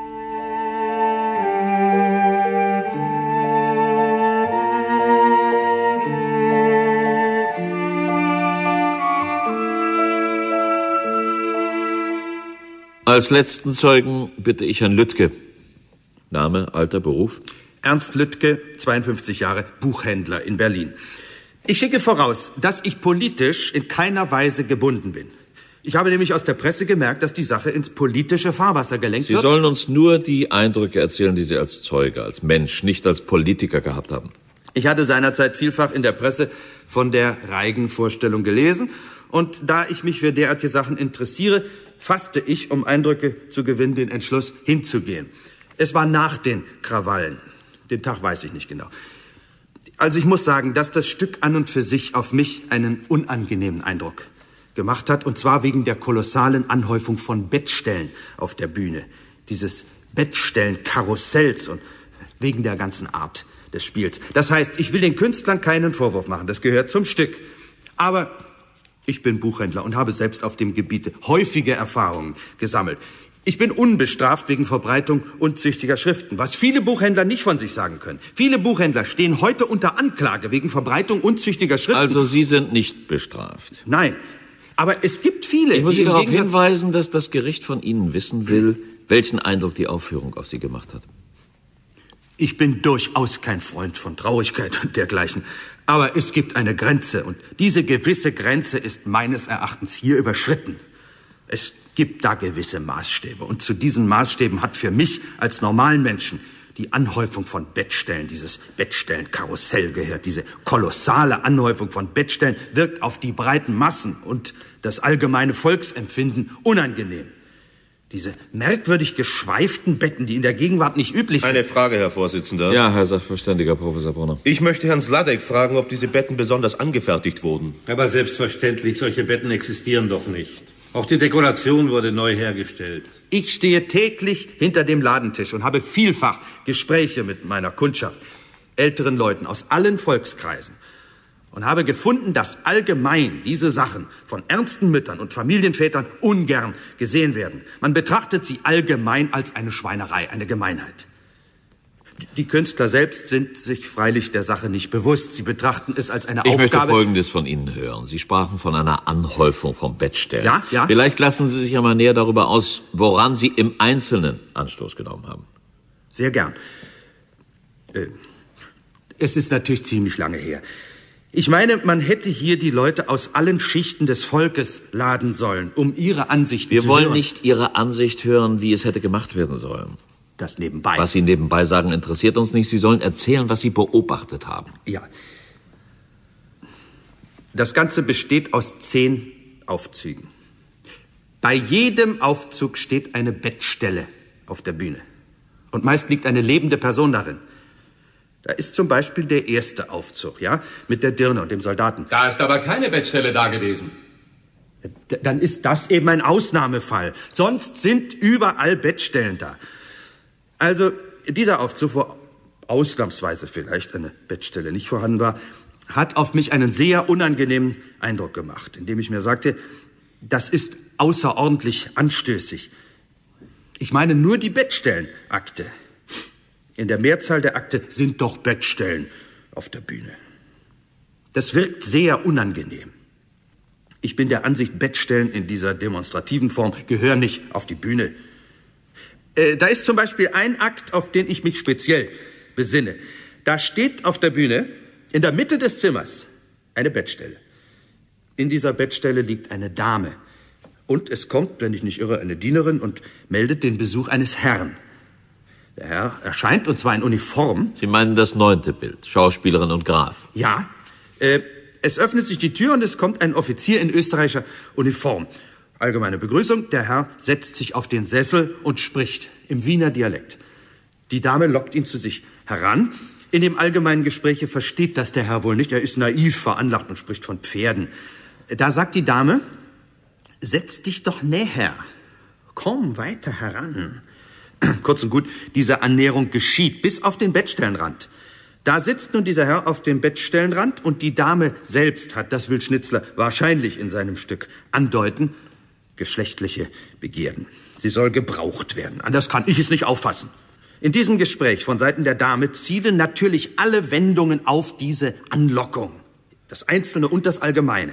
Als letzten Zeugen bitte ich Herrn Lüttke. Name, Alter, Beruf? Ernst Lüttke, zweiundfünfzig Jahre, Buchhändler in Berlin. Ich schicke voraus, dass ich politisch in keiner Weise gebunden bin. Ich habe nämlich aus der Presse gemerkt, dass die Sache ins politische Fahrwasser gelenkt Sie wird. Sie sollen uns nur die Eindrücke erzählen, die Sie als Zeuge, als Mensch, nicht als Politiker gehabt haben. Ich hatte seinerzeit vielfach in der Presse von der Reigen-Vorstellung gelesen. Und da ich mich für derartige Sachen interessiere, fasste ich, um Eindrücke zu gewinnen, den Entschluss, hinzugehen. Es war nach den Krawallen. Den Tag weiß ich nicht genau. Also ich muss sagen, dass das Stück an und für sich auf mich einen unangenehmen Eindruck gemacht hat. Und zwar wegen der kolossalen Anhäufung von Bettstellen auf der Bühne. Dieses Bettstellen-Karussells und wegen der ganzen Art. des Spiels. Das heißt, ich will den Künstlern keinen Vorwurf machen. Das gehört zum Stück. Aber ich bin Buchhändler und habe selbst auf dem Gebiet häufige Erfahrungen gesammelt. Ich bin unbestraft wegen Verbreitung unzüchtiger Schriften, was viele Buchhändler nicht von sich sagen können. Viele Buchhändler stehen heute unter Anklage wegen Verbreitung unzüchtiger Schriften. Also Sie sind nicht bestraft? Nein, aber es gibt viele. Ich muss die Sie darauf Gegensatz hinweisen, dass das Gericht von Ihnen wissen will, welchen Eindruck die Aufführung auf Sie gemacht hat. Ich bin durchaus kein Freund von Traurigkeit und dergleichen. Aber es gibt eine Grenze und diese gewisse Grenze ist meines Erachtens hier überschritten. Es gibt da gewisse Maßstäbe und zu diesen Maßstäben hat für mich als normalen Menschen die Anhäufung von Bettstellen, dieses Bettstellenkarussell gehört. Diese kolossale Anhäufung von Bettstellen wirkt auf die breiten Massen und das allgemeine Volksempfinden unangenehm. Diese merkwürdig geschweiften Betten, die in der Gegenwart nicht üblich sind. Eine Frage, Herr Vorsitzender. Ja, Herr Sachverständiger, Professor Brunner. Ich möchte Herrn Sladek fragen, ob diese Betten besonders angefertigt wurden. Aber selbstverständlich, solche Betten existieren doch nicht. Auch die Dekoration wurde neu hergestellt. Ich stehe täglich hinter dem Ladentisch und habe vielfach Gespräche mit meiner Kundschaft, älteren Leuten aus allen Volkskreisen. Und habe gefunden, dass allgemein diese Sachen von ernsten Müttern und Familienvätern ungern gesehen werden. Man betrachtet sie allgemein als eine Schweinerei, eine Gemeinheit. Die Künstler selbst sind sich freilich der Sache nicht bewusst. Sie betrachten es als eine ich Aufgabe... Ich möchte Folgendes von Ihnen hören. Sie sprachen von einer Anhäufung von Bettstellen. Ja, ja. Vielleicht lassen Sie sich einmal näher darüber aus, woran Sie im Einzelnen Anstoß genommen haben. Sehr gern. Äh, es ist natürlich ziemlich lange her. Ich meine, man hätte hier die Leute aus allen Schichten des Volkes laden sollen, um ihre Ansichten Wir zu hören. Wir wollen nicht Ihre Ansicht hören, wie es hätte gemacht werden sollen. Das nebenbei. Was Sie nebenbei sagen, interessiert uns nicht. Sie sollen erzählen, was Sie beobachtet haben. Ja. Das Ganze besteht aus zehn Aufzügen. Bei jedem Aufzug steht eine Bettstelle auf der Bühne. Und meist liegt eine lebende Person darin. Da ist zum Beispiel der erste Aufzug, ja, mit der Dirne und dem Soldaten. Da ist aber keine Bettstelle da gewesen. D- Dann ist das eben ein Ausnahmefall. Sonst sind überall Bettstellen da. Also, dieser Aufzug, wo ausnahmsweise vielleicht eine Bettstelle nicht vorhanden war, hat auf mich einen sehr unangenehmen Eindruck gemacht, indem ich mir sagte, das ist außerordentlich anstößig. Ich meine nur die Bettstellenakte. In der Mehrzahl der Akte sind doch Bettstellen auf der Bühne. Das wirkt sehr unangenehm. Ich bin der Ansicht, Bettstellen in dieser demonstrativen Form gehören nicht auf die Bühne. Äh, da ist zum Beispiel ein Akt, auf den ich mich speziell besinne. Da steht auf der Bühne, in der Mitte des Zimmers, eine Bettstelle. In dieser Bettstelle liegt eine Dame. Und es kommt, wenn ich nicht irre, eine Dienerin und meldet den Besuch eines Herrn. Der Herr erscheint, und zwar in Uniform. Sie meinen das neunte Bild, Schauspielerin und Graf. Ja. Äh, es öffnet sich die Tür und es kommt ein Offizier in österreichischer Uniform. Allgemeine Begrüßung. Der Herr setzt sich auf den Sessel und spricht im Wiener Dialekt. Die Dame lockt ihn zu sich heran. In dem allgemeinen Gespräche versteht das der Herr wohl nicht. Er ist naiv veranlagt und spricht von Pferden. Da sagt die Dame, setz dich doch näher. Komm weiter heran. Kurz und gut, diese Annäherung geschieht bis auf den Bettstellenrand. Da sitzt nun dieser Herr auf dem Bettstellenrand und die Dame selbst hat, das will Schnitzler wahrscheinlich in seinem Stück andeuten, geschlechtliche Begierden. Sie soll gebraucht werden. Anders kann ich es nicht auffassen. In diesem Gespräch von Seiten der Dame zielen natürlich alle Wendungen auf diese Anlockung. Das Einzelne und das Allgemeine.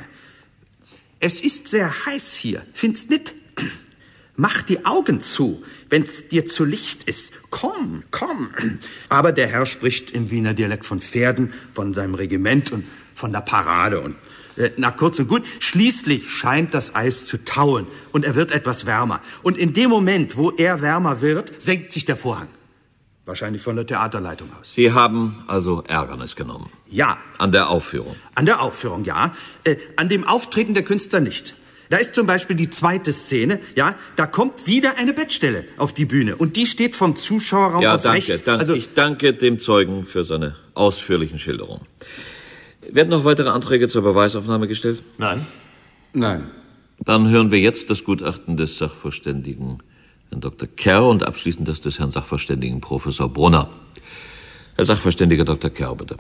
Es ist sehr heiß hier, find's nicht? Mach die Augen zu, wenn's dir zu licht ist. Komm, komm. Aber der Herr spricht im Wiener Dialekt von Pferden, von seinem Regiment und von der Parade. Und äh, na kurz und gut, schließlich scheint das Eis zu tauen und er wird etwas wärmer. Und in dem Moment, wo er wärmer wird, senkt sich der Vorhang. Wahrscheinlich von der Theaterleitung aus. Sie haben also Ärgernis genommen? Ja. An der Aufführung? An der Aufführung, ja. Äh, an dem Auftreten der Künstler nicht. Da ist zum Beispiel die zweite Szene, ja, da kommt wieder eine Bettstelle auf die Bühne und die steht vom Zuschauerraum ja, aus danke, rechts. Danke. Also ich danke dem Zeugen für seine ausführlichen Schilderungen. Werden noch weitere Anträge zur Beweisaufnahme gestellt? Nein. Nein. Dann hören wir jetzt das Gutachten des Sachverständigen Herrn Doktor Kerr und abschließend das des Herrn Sachverständigen Professor Brunner. Herr Sachverständiger Doktor Kerr, bitte.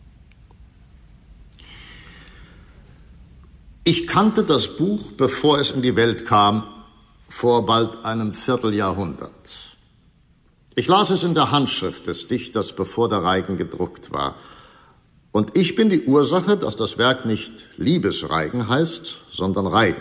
Ich kannte das Buch, bevor es in die Welt kam, vor bald einem Vierteljahrhundert. Ich las es in der Handschrift des Dichters, bevor der Reigen gedruckt war. Und ich bin die Ursache, dass das Werk nicht Liebesreigen heißt, sondern Reigen.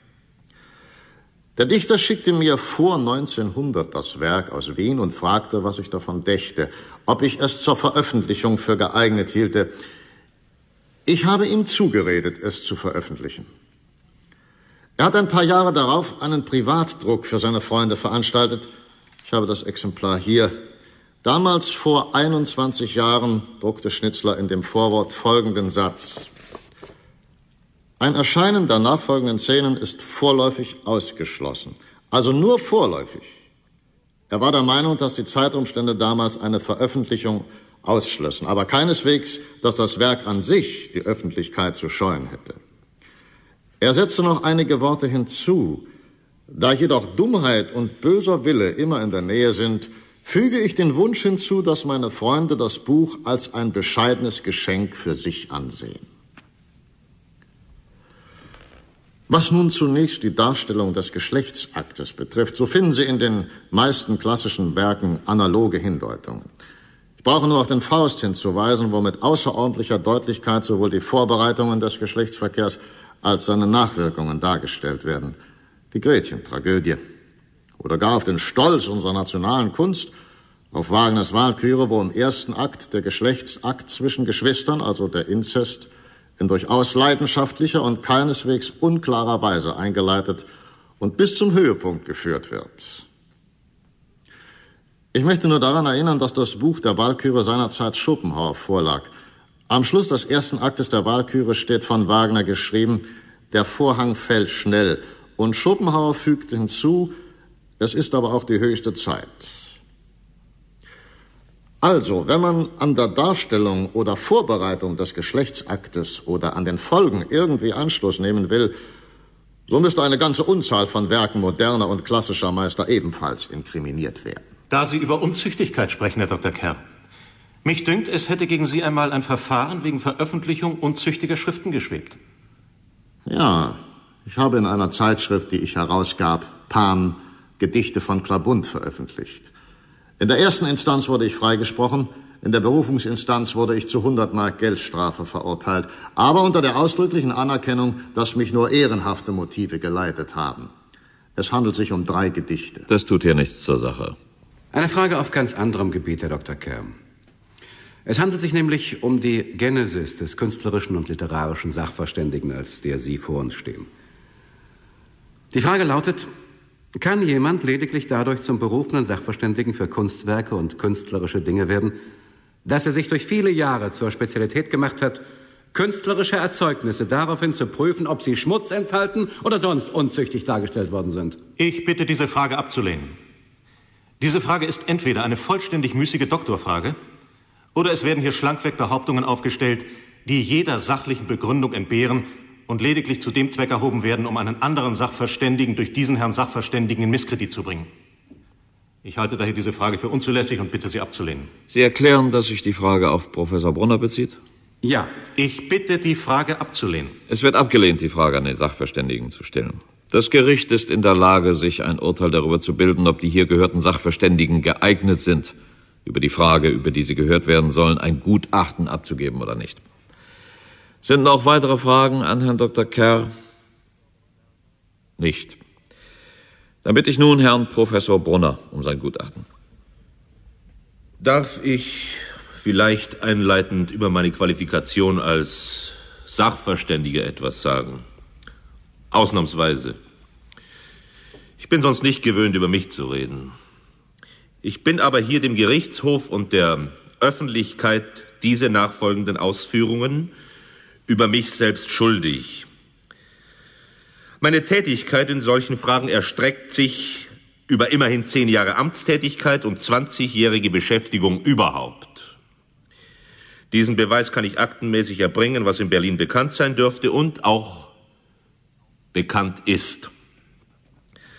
Der Dichter schickte mir vor neunzehnhundert das Werk aus Wien und fragte, was ich davon dächte, ob ich es zur Veröffentlichung für geeignet hielte. Ich habe ihm zugeredet, es zu veröffentlichen. Er hat ein paar Jahre darauf einen Privatdruck für seine Freunde veranstaltet. Ich habe das Exemplar hier. Damals vor einundzwanzig Jahren druckte Schnitzler in dem Vorwort folgenden Satz. Ein Erscheinen der nachfolgenden Szenen ist vorläufig ausgeschlossen. Also nur vorläufig. Er war der Meinung, dass die Zeitumstände damals eine Veröffentlichung ausschlossen, aber keineswegs, dass das Werk an sich die Öffentlichkeit zu scheuen hätte. Er setzte noch einige Worte hinzu. Da jedoch Dummheit und böser Wille immer in der Nähe sind, füge ich den Wunsch hinzu, dass meine Freunde das Buch als ein bescheidenes Geschenk für sich ansehen. Was nun zunächst die Darstellung des Geschlechtsaktes betrifft, so finden Sie in den meisten klassischen Werken analoge Hindeutungen. Ich brauche nur auf den Faust hinzuweisen, wo mit außerordentlicher Deutlichkeit sowohl die Vorbereitungen des Geschlechtsverkehrs als seine Nachwirkungen dargestellt werden. Die Gretchen-Tragödie. Oder gar auf den Stolz unserer nationalen Kunst, auf Wagners Walküre, wo im ersten Akt der Geschlechtsakt zwischen Geschwistern, also der Inzest, in durchaus leidenschaftlicher und keineswegs unklarer Weise eingeleitet und bis zum Höhepunkt geführt wird. Ich möchte nur daran erinnern, dass das Buch der Walküre seinerzeit Schopenhauer vorlag. Am Schluss des ersten Aktes der Walküre steht von Wagner geschrieben, der Vorhang fällt schnell. Und Schopenhauer fügte hinzu, es ist aber auch die höchste Zeit. Also, wenn man an der Darstellung oder Vorbereitung des Geschlechtsaktes oder an den Folgen irgendwie Anstoß nehmen will, so müsste eine ganze Unzahl von Werken moderner und klassischer Meister ebenfalls inkriminiert werden. Da Sie über Unzüchtigkeit sprechen, Herr Doktor Kerr. Mich dünkt, es hätte gegen Sie einmal ein Verfahren wegen Veröffentlichung unzüchtiger Schriften geschwebt. Ja, ich habe in einer Zeitschrift, die ich herausgab, Pan, Gedichte von Klabund veröffentlicht. In der ersten Instanz wurde ich freigesprochen, in der Berufungsinstanz wurde ich zu hundert Mark Geldstrafe verurteilt, aber unter der ausdrücklichen Anerkennung, dass mich nur ehrenhafte Motive geleitet haben. Es handelt sich um drei Gedichte. Das tut hier nichts zur Sache. Eine Frage auf ganz anderem Gebiet, Herr Doktor Kerr. Es handelt sich nämlich um die Genesis des künstlerischen und literarischen Sachverständigen, als der Sie vor uns stehen. Die Frage lautet, kann jemand lediglich dadurch zum berufenen Sachverständigen für Kunstwerke und künstlerische Dinge werden, dass er sich durch viele Jahre zur Spezialität gemacht hat, künstlerische Erzeugnisse daraufhin zu prüfen, ob sie Schmutz enthalten oder sonst unzüchtig dargestellt worden sind? Ich bitte, diese Frage abzulehnen. Diese Frage ist entweder eine vollständig müßige Doktorfrage, oder es werden hier schlankweg Behauptungen aufgestellt, die jeder sachlichen Begründung entbehren und lediglich zu dem Zweck erhoben werden, um einen anderen Sachverständigen durch diesen Herrn Sachverständigen in Misskredit zu bringen. Ich halte daher diese Frage für unzulässig und bitte Sie abzulehnen. Sie erklären, dass sich die Frage auf Professor Brunner bezieht? Ja. Ich bitte, die Frage abzulehnen. Es wird abgelehnt, die Frage an den Sachverständigen zu stellen. Das Gericht ist in der Lage, sich ein Urteil darüber zu bilden, ob die hier gehörten Sachverständigen geeignet sind, über die Frage, über die sie gehört werden sollen, ein Gutachten abzugeben oder nicht. Sind noch weitere Fragen an Herrn Doktor Kerr? Nicht. Dann bitte ich nun Herrn Professor Brunner um sein Gutachten. Darf ich vielleicht einleitend über meine Qualifikation als Sachverständiger etwas sagen? Ausnahmsweise. Ich bin sonst nicht gewöhnt, über mich zu reden. Ich bin aber hier dem Gerichtshof und der Öffentlichkeit diese nachfolgenden Ausführungen über mich selbst schuldig. Meine Tätigkeit in solchen Fragen erstreckt sich über immerhin zehn Jahre Amtstätigkeit und zwanzigjährige Beschäftigung überhaupt. Diesen Beweis kann ich aktenmäßig erbringen, was in Berlin bekannt sein dürfte und auch bekannt ist.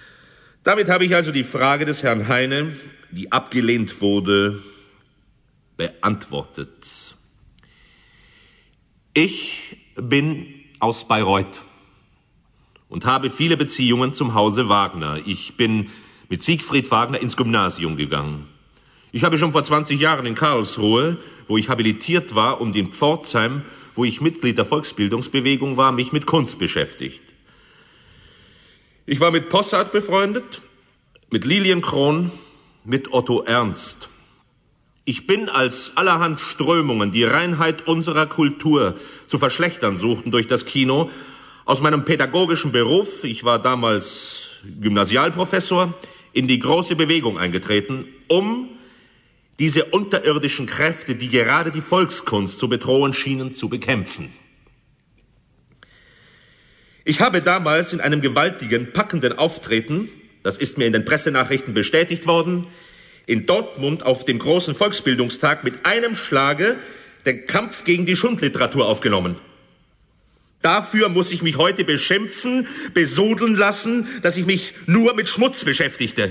Damit habe ich also die Frage des Herrn Heine, die abgelehnt wurde, beantwortet. Ich bin aus Bayreuth und habe viele Beziehungen zum Hause Wagner. Ich bin mit Siegfried Wagner ins Gymnasium gegangen. Ich habe schon vor zwanzig Jahren in Karlsruhe, wo ich habilitiert war, und in Pforzheim, wo ich Mitglied der Volksbildungsbewegung war, mich mit Kunst beschäftigt. Ich war mit Possart befreundet, mit Lilienkron, mit Otto Ernst. Ich bin, als allerhand Strömungen die Reinheit unserer Kultur zu verschlechtern suchten durch das Kino, aus meinem pädagogischen Beruf, ich war damals Gymnasialprofessor, in die große Bewegung eingetreten, um diese unterirdischen Kräfte, die gerade die Volkskunst zu bedrohen schienen, zu bekämpfen. Ich habe damals in einem gewaltigen, packenden Auftreten, das ist mir in den Pressenachrichten bestätigt worden, in Dortmund auf dem großen Volksbildungstag mit einem Schlage den Kampf gegen die Schundliteratur aufgenommen. Dafür muss ich mich heute beschimpfen, besudeln lassen, dass ich mich nur mit Schmutz beschäftigte.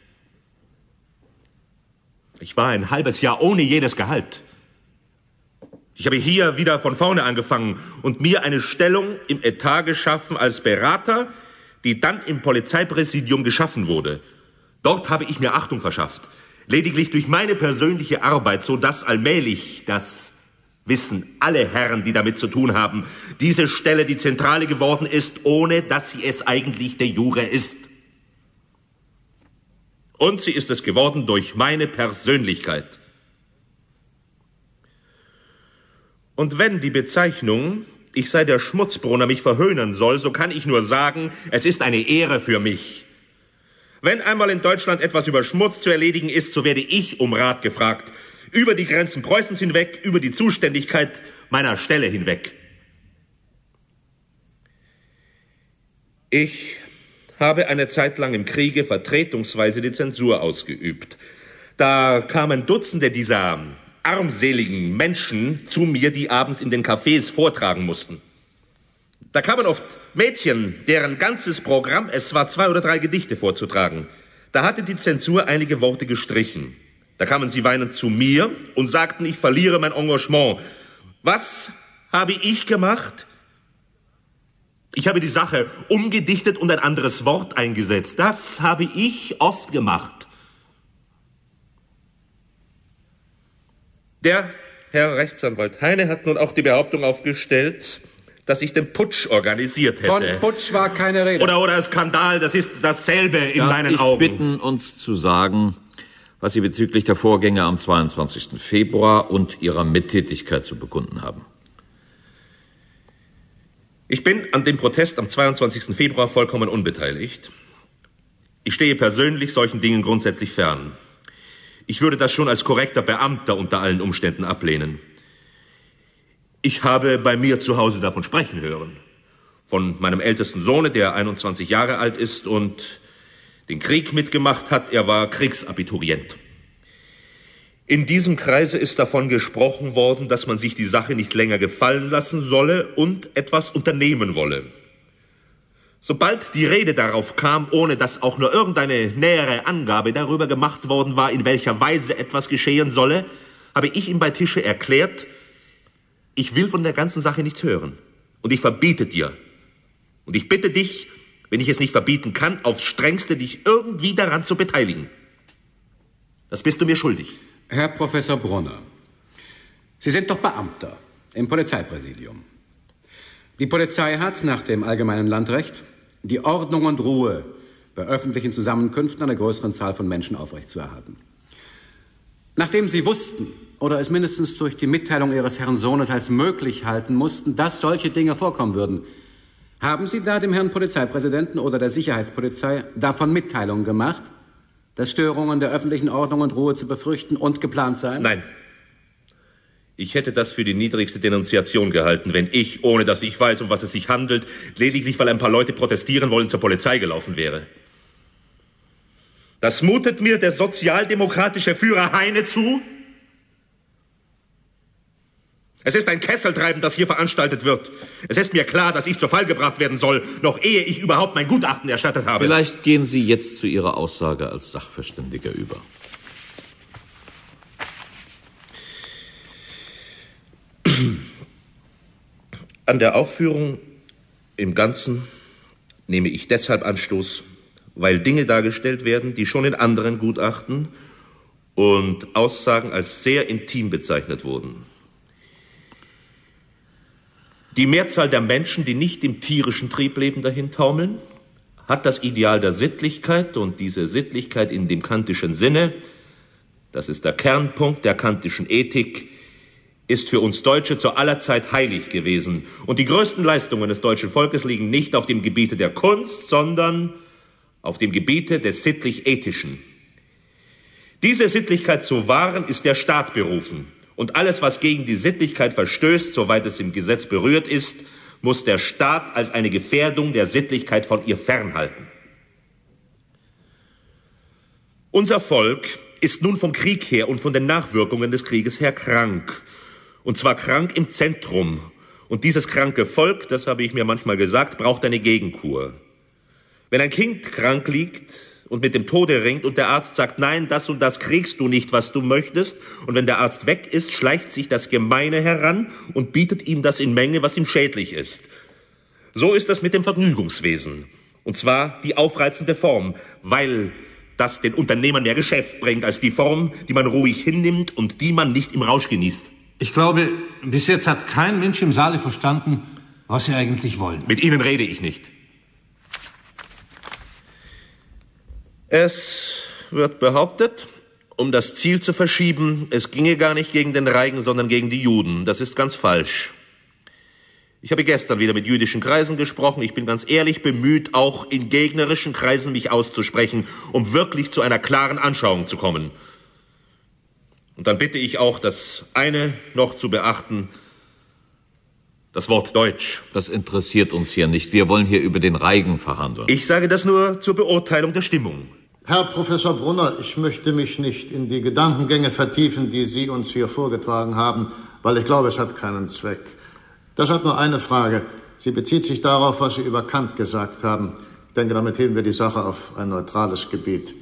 Ich war ein halbes Jahr ohne jedes Gehalt. Ich habe hier wieder von vorne angefangen und mir eine Stellung im Etat geschaffen als Berater, die dann im Polizeipräsidium geschaffen wurde. Dort habe ich mir Achtung verschafft, lediglich durch meine persönliche Arbeit, so dass allmählich, das wissen alle Herren, die damit zu tun haben, diese Stelle die Zentrale geworden ist, ohne dass sie es eigentlich de jure ist. Und sie ist es geworden durch meine Persönlichkeit. Und wenn die Bezeichnung, ich sei der Schmutzbrunner, mich verhöhnen soll, so kann ich nur sagen, es ist eine Ehre für mich. Wenn einmal in Deutschland etwas über Schmutz zu erledigen ist, so werde ich um Rat gefragt. Über die Grenzen Preußens hinweg, über die Zuständigkeit meiner Stelle hinweg. Ich habe eine Zeit lang im Kriege vertretungsweise die Zensur ausgeübt. Da kamen Dutzende dieser armseligen Menschen zu mir, die abends in den Cafés vortragen mussten. Da kamen oft Mädchen, deren ganzes Programm es war, zwei oder drei Gedichte vorzutragen. Da hatte die Zensur einige Worte gestrichen. Da kamen sie weinend zu mir und sagten, ich verliere mein Engagement. Was habe ich gemacht? Ich habe die Sache umgedichtet und ein anderes Wort eingesetzt. Das habe ich oft gemacht. Der Herr Rechtsanwalt Heine hat nun auch die Behauptung aufgestellt, dass ich den Putsch organisiert hätte. Von Putsch war keine Rede. Oder, oder Skandal, das ist dasselbe in Darf meinen ich Augen. bitten, uns zu sagen, was Sie bezüglich der Vorgänge am zweiundzwanzigsten Februar und Ihrer Mittätigkeit zu bekunden haben. Ich bin an dem Protest am zweiundzwanzigsten Februar vollkommen unbeteiligt. Ich stehe persönlich solchen Dingen grundsätzlich fern. Ich würde das schon als korrekter Beamter unter allen Umständen ablehnen. Ich habe bei mir zu Hause davon sprechen hören. Von meinem ältesten Sohne, der einundzwanzig Jahre alt ist und den Krieg mitgemacht hat. Er war Kriegsabiturient. In diesem Kreise ist davon gesprochen worden, dass man sich die Sache nicht länger gefallen lassen solle und etwas unternehmen wolle. Sobald die Rede darauf kam, ohne dass auch nur irgendeine nähere Angabe darüber gemacht worden war, in welcher Weise etwas geschehen solle, habe ich ihm bei Tische erklärt, ich will von der ganzen Sache nichts hören. Und ich verbiete dir. Und ich bitte dich, wenn ich es nicht verbieten kann, aufs Strengste dich irgendwie daran zu beteiligen. Das bist du mir schuldig. Herr Professor Brunner, Sie sind doch Beamter im Polizeipräsidium. Die Polizei hat nach dem allgemeinen Landrecht die Ordnung und Ruhe bei öffentlichen Zusammenkünften einer größeren Zahl von Menschen aufrechtzuerhalten. Nachdem Sie wussten, oder es mindestens durch die Mitteilung Ihres Herrn Sohnes als möglich halten mussten, dass solche Dinge vorkommen würden, haben Sie da dem Herrn Polizeipräsidenten oder der Sicherheitspolizei davon Mitteilung gemacht, dass Störungen der öffentlichen Ordnung und Ruhe zu befürchten und geplant seien? Nein. Ich hätte das für die niedrigste Denunziation gehalten, wenn ich, ohne dass ich weiß, um was es sich handelt, lediglich weil ein paar Leute protestieren wollen, zur Polizei gelaufen wäre. Das mutet mir der sozialdemokratische Führer Heine zu. Es ist ein Kesseltreiben, das hier veranstaltet wird. Es ist mir klar, dass ich zu Fall gebracht werden soll, noch ehe ich überhaupt mein Gutachten erstattet habe. Vielleicht gehen Sie jetzt zu Ihrer Aussage als Sachverständiger über. An der Aufführung im Ganzen nehme ich deshalb Anstoß, weil Dinge dargestellt werden, die schon in anderen Gutachten und Aussagen als sehr intim bezeichnet wurden. Die Mehrzahl der Menschen, die nicht im tierischen Triebleben dahintaumeln, hat das Ideal der Sittlichkeit, und diese Sittlichkeit in dem kantischen Sinne, das ist der Kernpunkt der kantischen Ethik, ist für uns Deutsche zu aller Zeit heilig gewesen. Und die größten Leistungen des deutschen Volkes liegen nicht auf dem Gebiete der Kunst, sondern auf dem Gebiete des sittlich-ethischen. Diese Sittlichkeit zu wahren, ist der Staat berufen. Und alles, was gegen die Sittlichkeit verstößt, soweit es im Gesetz berührt ist, muss der Staat als eine Gefährdung der Sittlichkeit von ihr fernhalten. Unser Volk ist nun vom Krieg her und von den Nachwirkungen des Krieges her krank. Und zwar krank im Zentrum. Und dieses kranke Volk, das habe ich mir manchmal gesagt, braucht eine Gegenkur. Wenn ein Kind krank liegt und mit dem Tode ringt und der Arzt sagt, nein, das und das kriegst du nicht, was du möchtest, und wenn der Arzt weg ist, schleicht sich das Gemeine heran und bietet ihm das in Menge, was ihm schädlich ist. So ist das mit dem Vergnügungswesen. Und zwar die aufreizende Form, weil das den Unternehmern mehr Geschäft bringt als die Form, die man ruhig hinnimmt und die man nicht im Rausch genießt. Ich glaube, bis jetzt hat kein Mensch im Saale verstanden, was Sie eigentlich wollen. Mit Ihnen rede ich nicht. Es wird behauptet, um das Ziel zu verschieben, es ginge gar nicht gegen den Reigen, sondern gegen die Juden. Das ist ganz falsch. Ich habe gestern wieder mit jüdischen Kreisen gesprochen. Ich bin ganz ehrlich bemüht, auch in gegnerischen Kreisen mich auszusprechen, um wirklich zu einer klaren Anschauung zu kommen. Und dann bitte ich auch, das eine noch zu beachten, das Wort Deutsch. Das interessiert uns hier nicht. Wir wollen hier über den Reigen verhandeln. Ich sage das nur zur Beurteilung der Stimmung. Herr Professor Brunner, ich möchte mich nicht in die Gedankengänge vertiefen, die Sie uns hier vorgetragen haben, weil ich glaube, es hat keinen Zweck. Deshalb nur eine Frage. Sie bezieht sich darauf, was Sie über Kant gesagt haben. Ich denke, damit heben wir die Sache auf ein neutrales Gebiet.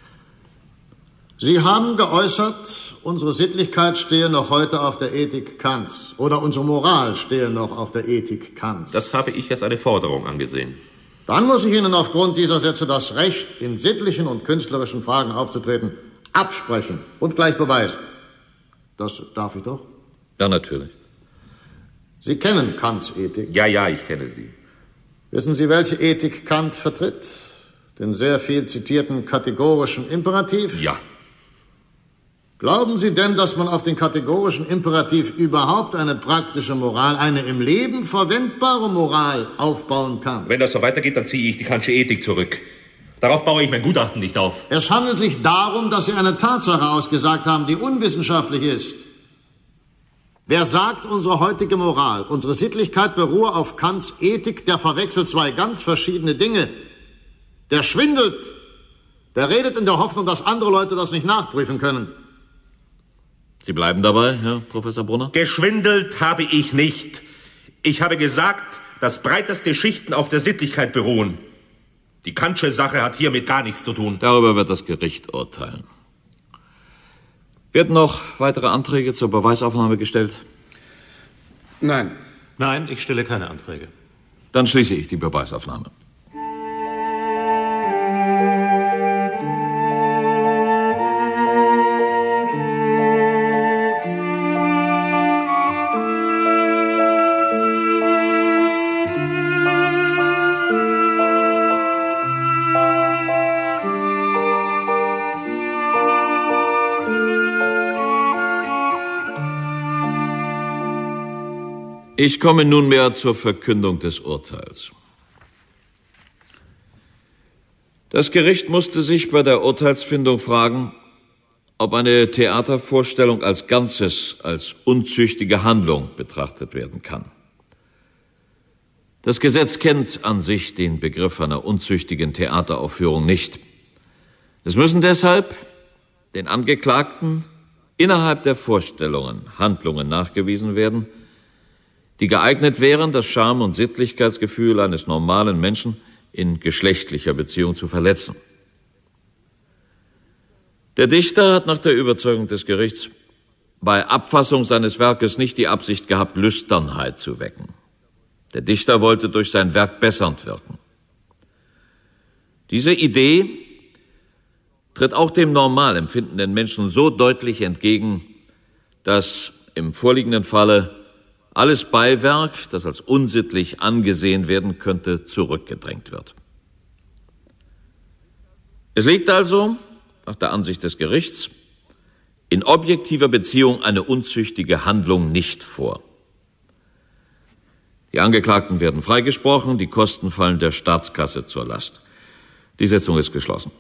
Sie haben geäußert, unsere Sittlichkeit stehe noch heute auf der Ethik Kants. Oder unsere Moral stehe noch auf der Ethik Kants. Das habe ich als eine Forderung angesehen. Dann muss ich Ihnen aufgrund dieser Sätze das Recht, in sittlichen und künstlerischen Fragen aufzutreten, absprechen und gleich beweisen. Das darf ich doch? Ja, natürlich. Sie kennen Kants Ethik? Ja, ja, ich kenne sie. Wissen Sie, welche Ethik Kant vertritt? Den sehr viel zitierten kategorischen Imperativ? Ja. Glauben Sie denn, dass man auf den kategorischen Imperativ überhaupt eine praktische Moral, eine im Leben verwendbare Moral aufbauen kann? Wenn das so weitergeht, dann ziehe ich die Kantsche Ethik zurück. Darauf baue ich mein Gutachten nicht auf. Es handelt sich darum, dass Sie eine Tatsache ausgesagt haben, die unwissenschaftlich ist. Wer sagt, unsere heutige Moral, unsere Sittlichkeit beruhe auf Kants Ethik, der verwechselt zwei ganz verschiedene Dinge. Der schwindelt. Der redet in der Hoffnung, dass andere Leute das nicht nachprüfen können. Sie bleiben dabei, Herr Professor Brunner? Geschwindelt habe ich nicht. Ich habe gesagt, dass breiteste Schichten auf der Sittlichkeit beruhen. Die Kantsche Sache hat hiermit gar nichts zu tun. Darüber wird das Gericht urteilen. Werden noch weitere Anträge zur Beweisaufnahme gestellt? Nein. Nein, ich stelle keine Anträge. Dann schließe ich die Beweisaufnahme. Ich komme nunmehr zur Verkündung des Urteils. Das Gericht musste sich bei der Urteilsfindung fragen, ob eine Theatervorstellung als Ganzes als unzüchtige Handlung betrachtet werden kann. Das Gesetz kennt an sich den Begriff einer unzüchtigen Theateraufführung nicht. Es müssen deshalb den Angeklagten innerhalb der Vorstellungen Handlungen nachgewiesen werden, die geeignet wären, das Scham- und Sittlichkeitsgefühl eines normalen Menschen in geschlechtlicher Beziehung zu verletzen. Der Dichter hat nach der Überzeugung des Gerichts bei Abfassung seines Werkes nicht die Absicht gehabt, Lüsternheit zu wecken. Der Dichter wollte durch sein Werk bessernd wirken. Diese Idee tritt auch dem normal empfindenden Menschen so deutlich entgegen, dass im vorliegenden Falle alles Beiwerk, das als unsittlich angesehen werden könnte, zurückgedrängt wird. Es liegt also, nach der Ansicht des Gerichts, in objektiver Beziehung eine unzüchtige Handlung nicht vor. Die Angeklagten werden freigesprochen, die Kosten fallen der Staatskasse zur Last. Die Sitzung ist geschlossen.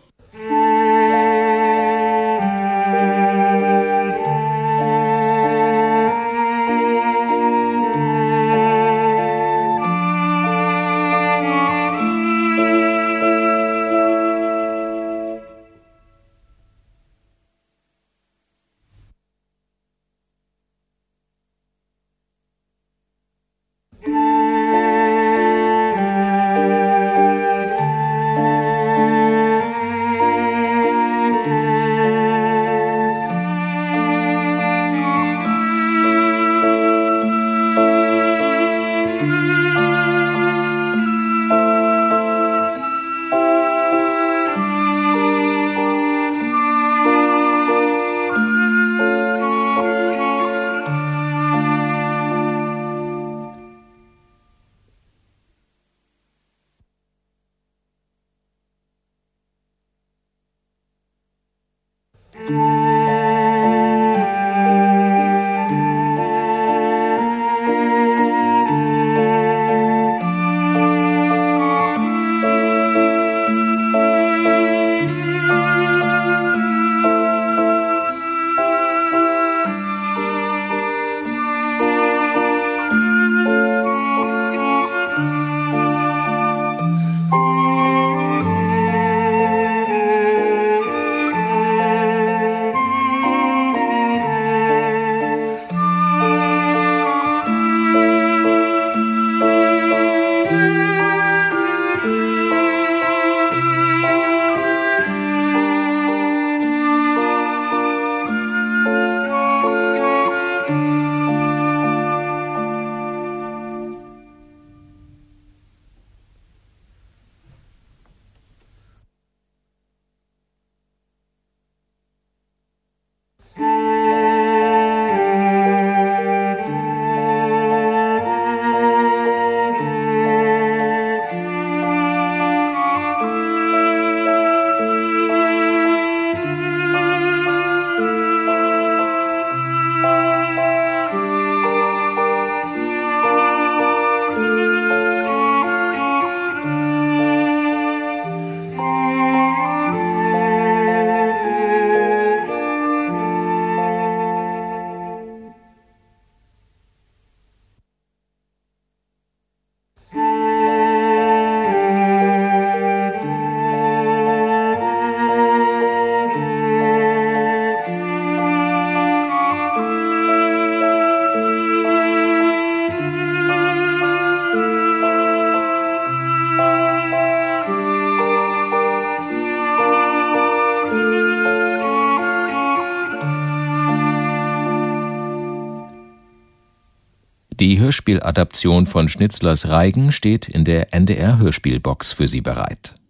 Die Hörspieladaption von Schnitzlers Reigen steht in der N D R-Hörspielbox für Sie bereit.